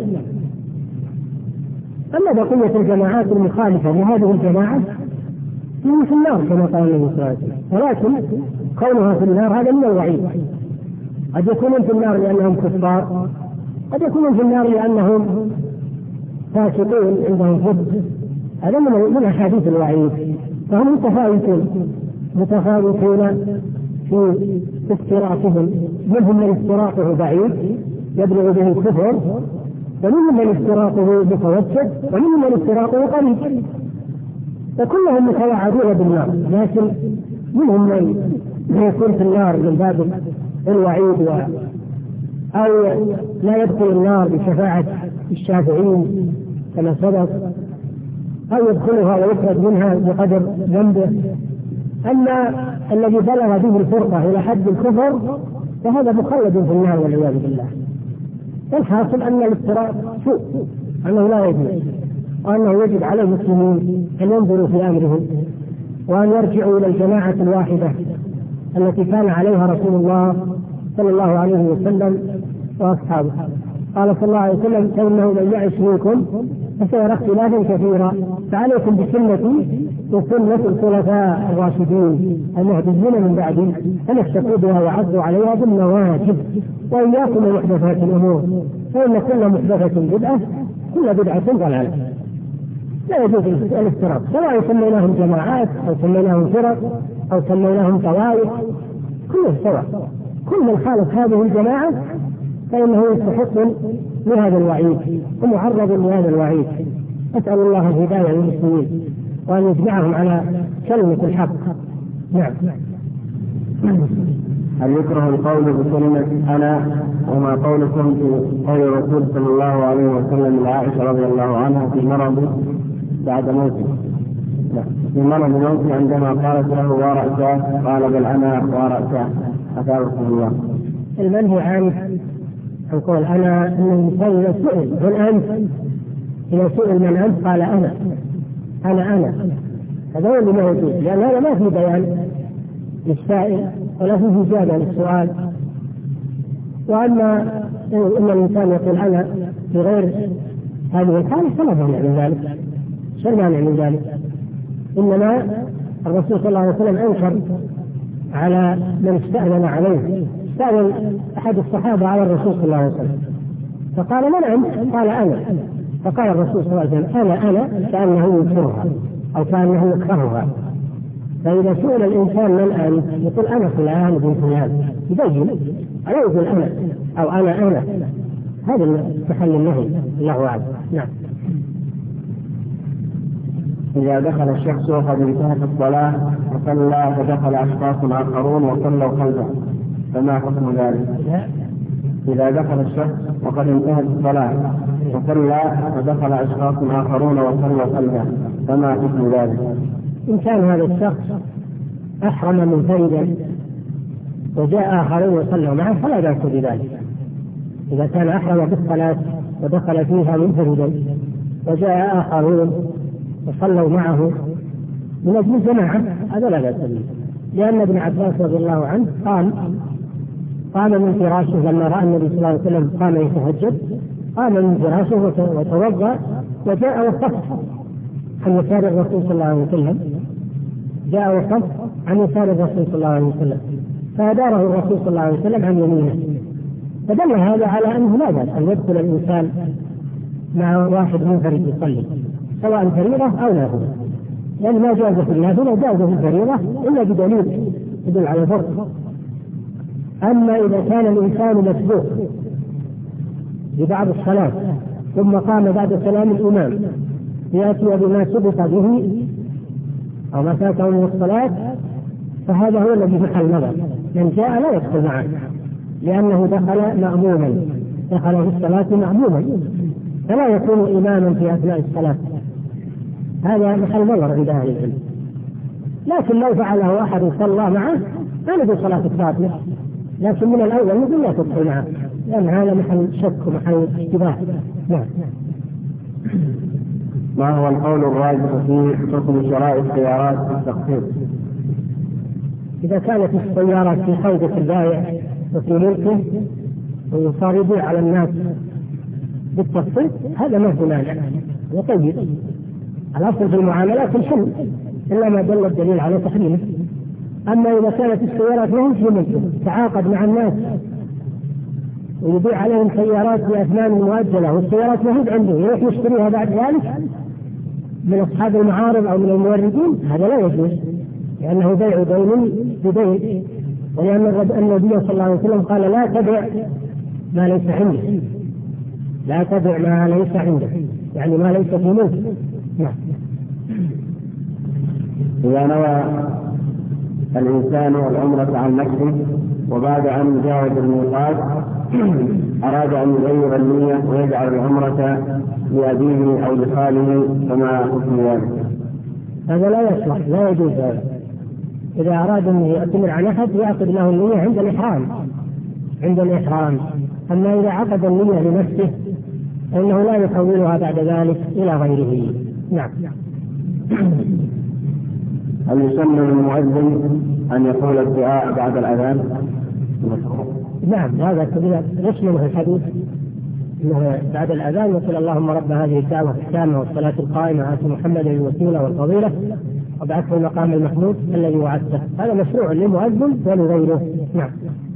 أما بقية الجماعات المخالفة لهذه الجماعة فهم في النار كما قال النبي صلى الله عليه وسلم، ولكن كونها في النار هذا من الوعيد. قد يكونون في النار لأنهم كفار، قد يكونون في النار لأنهم فاسقون عندهم فسق، هذا من أحاديث الوعيد. فهم متفاوتون متفاوتون في افتراقهم، منهم من افتراقه بعيد يبلغ به الكفر، ومنهم من افتراقه متوسط، ومنهم من افتراقه قريب، فكلهم متوعدون بالنار. لكن منهم من يكون في النار من باب الوعيد و... أو لا يدخل النار بشفاعة الشافعين كما سبق، أو يدخلها ويخرج منها بقدر ذنبه. أما الذي بلغ به الفرقة إلى حد الكفر فهذا مخلد في النار والعياذ بالله. الحاصل أن الافتراق سوء، أنه لا يجوز، وأنه يجب على المسلمين أن ينظروا في أمرهم وأن يرجعوا إلى الجماعة الواحدة التي كان عليها رسول الله صلى الله عليه وسلم وأصحابه. قال صلى الله عليه وسلم فإنه من يعش منكم فسيرى اختلافا كثيرا، فعليكم بسنتي وسنة الخلفاء الراشدين المهديين من بعدي فنستقوا بها وعضوا عليها بالنواجذ، وإياكم محدثات الأمور فإن كل محدثة بدعة كل بدعة ضلالة. لا يجوز الافتراق، سواء سميناهم جماعات أو سميناهم فرق أو سميناهم طوائف، كله سواء. كل من خالف هذه الجماعة فإنه يستحق لهذا الوعيد ومعرض لهذا الوعيد. أسأل الله الهداية للمسلمين وأن يجمعهم على كلمة الحق. نعم. هل يكره القول بكلمة أنا وما قولكم في قول الرسول صلى الله عليه وسلم لعائشة رضي الله عنها في مرض بعد موته في مرض موته عندما قالت له ورأسه قال بل أنا ورأسه أثابكم الله. المنهي عنه يقول أنا أن الإنسان إذا سئل من أنت، إذا سئل من أنت قال أنا أنا أنا هذا هو اللي ما يجوز، لأن هذا ما في بيان للسائل ولا في إجابة للسؤال. وأما إن الإنسان يقول أنا في غير هذه الحالة فلا مانع من ذلك، شو المانع من ذلك؟ إنما الرسول صلى الله عليه وسلم أنكر على من استأذن عليه. استأذن أحد الصحابة على الرسول صلى الله عليه وسلم فقال من أنت؟ قال أنا. فقال الرسول صلى الله عليه وسلم أنا أنا كأنه ينكرها أو كأنه يكرهها. فإذا سئل الإنسان من أنت يقول أنا فلان بن فلان، يبين أنا يقول أنا أو أنا أنا، هذا محل النهي. الله أعلم. نعم. إذا دخل الشخص وقد انتهت الصلاة وصلى فدخل أشخاص آخرون وصلوا خلفه فما حكم ذلك؟ إذا دخل الشخص وقد انتهت الصلاة وصلى فدخل أشخاص آخرون وصلوا خلفه فما حكم ذلك؟ إن كان هذا الشخص أحرم منفردا وجاء آخرون وصلوا معه فلا بأس بذلك. إذا كان أحرم بالصلاة ودخل فيها منفردا وجاء آخرون وصلوا معه من أجل الجماعة هذا لا بأس به، لأن ابن عباس رضي الله عنه قام قام من فراشه لما رأى النبي صلى الله عليه وسلم قام يتهجد، قام من فراشه وتوضأ وجاء وصف عن يسار الرسول صلى الله عليه وسلم، جاء وصف عن يسار الرسول صلى الله عليه وسلم فأداره الرسول صلى الله عليه وسلم عن يمينه. فدل هذا على أنه لا بأس أن يدخل الإنسان مع واحد منفرد يصلي سواء فريضة أو نافلة، لأن ما جاز في النافلة جاز في الفريضة إلا بدليل يدل على الفرق. أما إذا كان الإنسان مسبوق ببعض الصلاة ثم قام بعد سلام الإمام يأتي بما سبق به أو ما فاته من الصلاة فهذا هو الذي محل نظر. من جاء لا يدخل معه لأنه دخل مأموما، دخل في الصلاة مأموما فلا يكون إماما في أثناء الصلاة. هذا محل نظر عند أهل العلم. لكن لو فعله أحد صلى معه ما نقول صلاة باطلة، لكن من الأول نقول لا تدخل معه، لأن هذا محل شك ومحل اشتباه. نعم. ما هو القول الراجح في حكم شراء السيارات في التقسيط؟ إذا كانت السيارات في حوزة البائع وفي ملكه وصار يبيع على الناس بالتقسيط هذا ما هو مانع وطيب. الأصل في المعاملات الحل إلا ما دل الدليل على تحريمه. أما إذا كانت السيارات ما هي في ملكه تعاقد مع الناس ويبيع عليهم سيارات بأثمان مؤجلة والسيارات ما هي عنده يروح يشتريها بعد ذلك من أصحاب المعارض أو من الموردين، هذا لا يجوز، لأنه بيع دين بدين، ولأن النبي صلى الله عليه وسلم قال لا تبع ما ليس عنده، لا تبع ما ليس عنده، يعني ما ليس في ملك. نعم. إذا نوى الإنسان العمرة عن نفسه وبعد أن جاوز الميقات أراد أن يغير النية ويجعل العمرة لأبيه أو لخاله، فما حكم ذلك؟ هذا لا يصلح، لا يجوز هذا. إذا أراد أن يأتمر عن أحد يعقد له النية عند الإحرام، عند الإحرام. أما إذا عقد النية لنفسه فإنه لا يحولها بعد ذلك إلى غيره. نعم. هل يسمى للمؤذن أن يقول الدعاء بعد الأذان؟ نعم، هذا كذلك يشمل في الحديث أنه بعد الأذان يقول اللهم رب هذه الدعوة التامة والصلاة القائمة آت محمدا الوسيلة والفضيلة وابعثه المقام المحمود الذي وعدته. هذا مشروع للمؤذن ولغيره. نعم.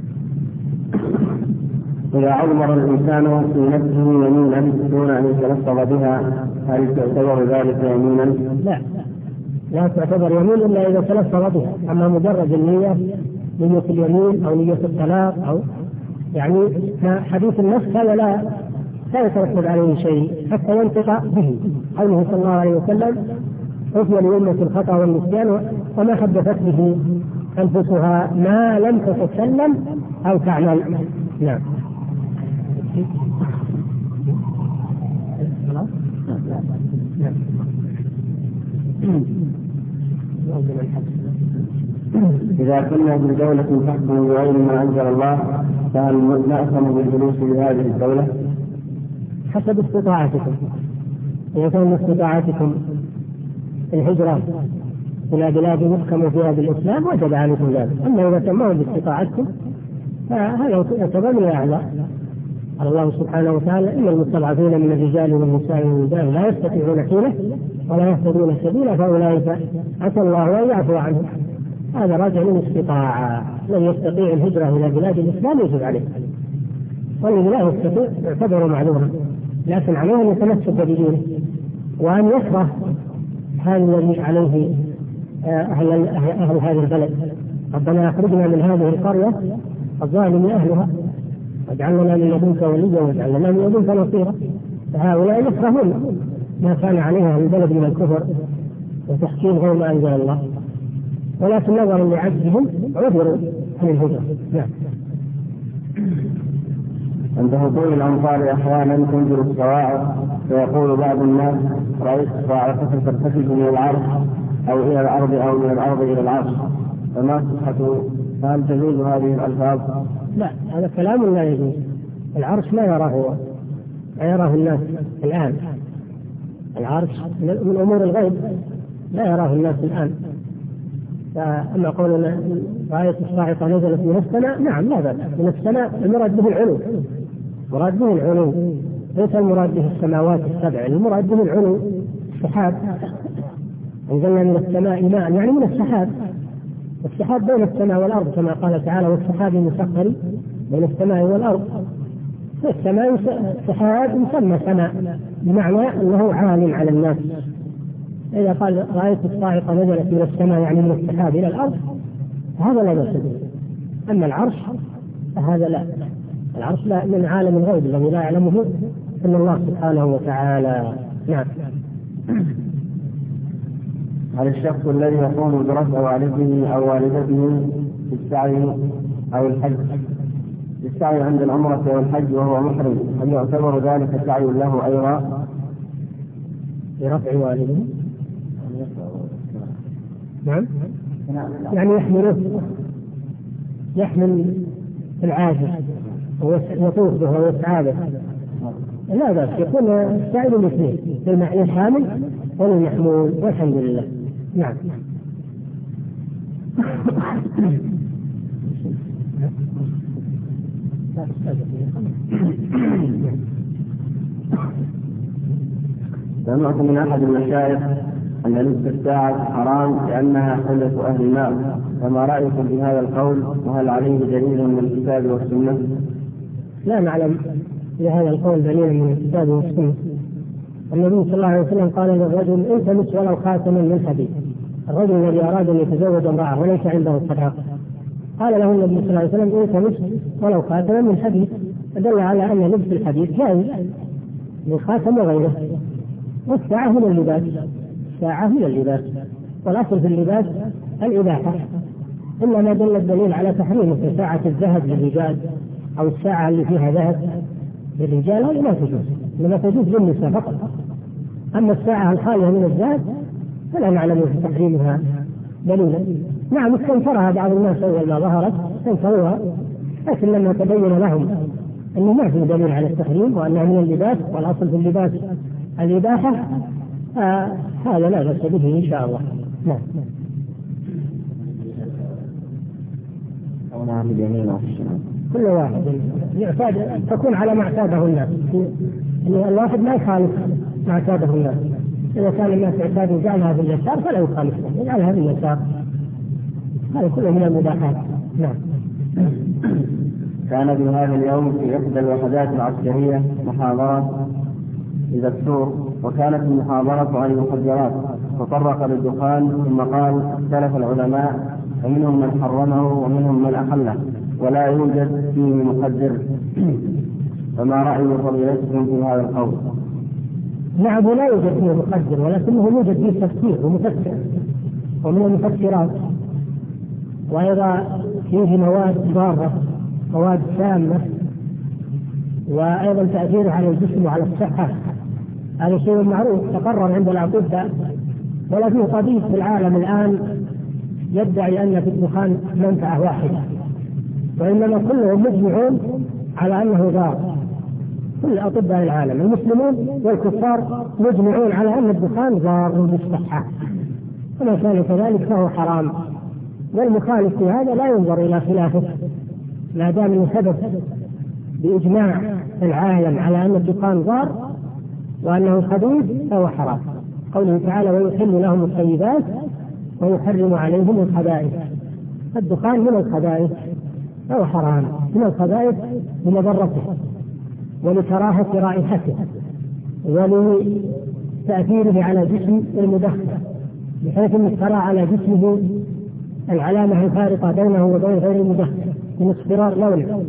إذا عمر الإنسان في نفسه يمينا دون أن يتلفظ بها هل تعتبر ذلك يمينا؟ لا، لا تعتبر يمين إلا إذا تلفظ بها. أما مجرد النية، نية اليمين أو نية الطلاق أو يعني حديث النفس هذا لا لا يترتب عليه شيء حتى ينطق به. قوله صلى الله عليه وسلم عفي لأمة الخطأ والنسيان وما حدثت به أنفسها ما لم تتكلم أو تعمل. نعم. إذا كنا بدولة تحكم بغير ما أنزل الله فهل نأثم بالجلوس بهذه الدولة؟ حسب استطاعتكم. إذا كان استطاعتكم الهجرة إلى بلاد محكم فيها بالإسلام وجب عليكم ذلك. أما إذا تموا باستطاعتكم فهذا يعتبر من الأعذار. قال الله سبحانه وتعالى إن المستضعفين من الرجال والنساء والولدان لا يستطيعون حيلة ولا يهتدون سبيلا فأولئك عسى الله أن يعفو عنهم. هذا راجع من الاستطاعة. من يستطيع الهجرة إلى بلاد الإسلام يجب عليه، والذي لا يستطيع يعتبر معذورا، لكن عليه أن يتمسك بدينه وأن يكره هذا الذي عليه أهل, أهل هذه البلد. ربنا أخرجنا من هذه القرية الظالم أهلها واجعل لنا من لدنك وليا واجعل لنا من لدنك نصيرا. فهؤلاء يكرهون ما كان عليها أهل البلد من الكفر وتحكيم غير ما أنزل الله، ولكن نظرا لعجزهم عذروا عن الهجرة. نعم. عند هطول الأمطار أحيانا تنزل الصواعق فيقول بعض الناس رأيت الصواعق ترتفع من العرش أو إلى الأرض أو من الأرض إلى العرش، فما صحة هل تجوز هذه الألفاظ؟ لا، هذا كلام لا يجوز. العرش لا يراه لا يراه الناس الآن. العرش من أمور الغيب لا يراه الناس الآن. فأما قولنا رأيت الصاعقة نزلت من السماء، نعم لا بأس. من السماء المراد به العلو، المراد به العلو ليس المراد به السماوات السبع، المراد به العلو. السحاب أنزلنا من السماء ماء يعني من السحاب، السحاب بين السماء والأرض كما قال تعالى والسحاب المسخر بين السماء والأرض. السماء السحاب يسمى سماء بمعنى أنه عال على الناس. إذا قال رأيت الصاعقة نزلت من السماء يعني من السحاب إلى الأرض هذا لا بأس به. أما العرش فهذا لا، العرش لا من عالم الغيب الذي لا يعلمه إلا الله سبحانه وتعالى. نعم. هل الشخص الذي يقوم برفع والده أو والدته في السعي أو الحج السعي عند العمرة والحج وهو محرم هل يعتبر ذلك سعي له أيضا؟ لرفع والده؟ نعم، يعني يحمله يحمل العاجز ويطوف به ويسعى به، لا بأس يكون السعي للاثنين، للحامل وللمحمول والحمد لله. نعم. سمعت من أحد المشايخ أن لبس الساعة حرام لأنها حلة أهل النار، فما رأيكم بهذا القول؟ وهل عليه دليل من الكتاب والسنة؟ لا نعلم لهذا القول دليل من الكتاب والسنة. النبي صلى الله عليه وسلم قال للرجل التمس ولو خاتما من حديد، الرجل الذي أراد أن يتزوج امرأة وليس عنده صداق، قال له النبي صلى الله عليه وسلم التمس ولو خاتما من حديد، فدل على أن لبس الحديد جائز للخاتم وغيره. والساعة من اللباس، الساعة من اللباس، والأصل في اللباس الإباحة، إلا ما دل الدليل على تحريمه كساعة الذهب للرجال أو الساعة اللي فيها ذهب للرجال هذه لا تجوز، إنما تجوز للنساء فقط. أما الساعة الخالية من الذهب فلا نعلم في تحريمها دليلا. نعم استنكرها بعض الناس أول ما ظهرت استنكروها، لكن لما تبين لهم أنه ما في دليل على التحريم وأنها من اللباس والأصل في اللباس الإباحة آه هذا لا بأس به إن شاء الله. نعم. كل واحد يعتاد تكون على ما اعتاده الناس، يعني الواحد ما يخالف ما اعتاده الناس، إذا كان الناس يعتادوا جعلها في اليسار فلا يخالفهم، يجعلها في اليسار، هذا كله من المباحات. نعم. كان في هذا اليوم في إحدى الوحدات العسكرية محاضرة لدكتور، وكانت المحاضرة عن المخدرات، تطرق للدخان ثم قال اختلف العلماء فمنهم من حرمه ومنهم من أحله ولا يوجد فيه مخدر، فما رأي فضيلتكم في هذا القول؟ نعم لا يوجد فيه مخدر، ولكنه يوجد فيه تفكير ومفكر ومن المفكرات، وأيضا فيه مواد ضارة مواد سامة، وأيضا تأثيره على الجسم وعلى الصحة، هذا شيء معروف تقرر عند الأطباء، ولا فيه طبيب في العالم الآن يدعي أن في الدخان منفعة واحدة، وإنما كلهم مجمعون على أنه ضار. كل أطباء العالم المسلمون والكفار مجمعون على أن الدخان ضار بالصحة، وما كان كذلك فهو حرام، والمخالف في هذا لا ينظر إلى خلافه ما دام انه ثبت بإجماع العالم على أن الدخان ضار وأنه خبيث فهو حرام. قوله تعالى ويحل لهم الطيبات ويحرم عليهم الخبائث، الدخان من الخبائث فهو حرام، من الخبائث لمضرته ولكراهة رائحته ولتأثيره على جسم المدخن، بحيث أن ترى على جسمه العلامة الفارقة بينه وبين غير المدخن من اصفرار لونه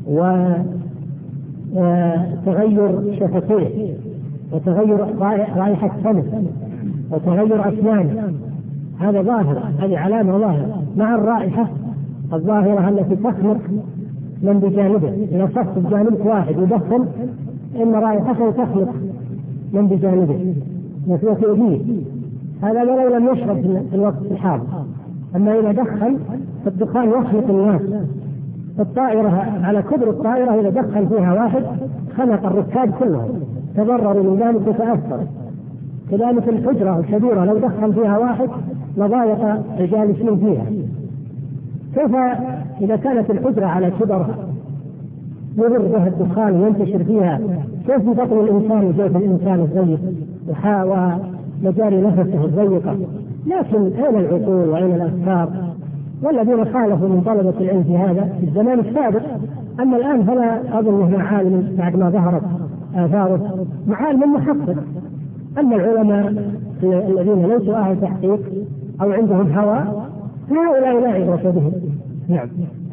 وتغير شفتيه وتغير رائحة فمه وتغير أسنانه، هذا ظاهر، هذه علامة ظاهرة مع الرائحة الظاهرة التي تخلق من بجانبه. إذا صف بجانبك واحد يدخن إن رائحته تخلق من بجانبه وتؤذيه، هذا ولو لم يشرب في الوقت الحاضر. أما إذا دخن فالدخان يخلق الناس، الطائرة على كبر الطائرة إذا دخن فيها واحد خلق الركاب كلهم تضرروا من ذلك وتأثر. كذلك الحجرة الكبيرة لو دخن فيها واحد لضايق الجالسين فيها. كيف إذا كانت الحجرة على كبر يضر بها الدخان وينتشر فيها، كيف بطن الإنسان وجوف الإنسان الضيق ومجاري نفسه الضيقة؟ لكن أين العقول وأين الأفكار؟ والذين خالفوا من طلبة العلم في هذا في الزمان السابق، أما الآن فلا أظن معالم بعد ما ظهرت آثاره معالم محقق. أما العلماء الذين ليسوا أهل تحقيق أو عندهم هوى فهؤلاء لا عبرة بهم. نعم.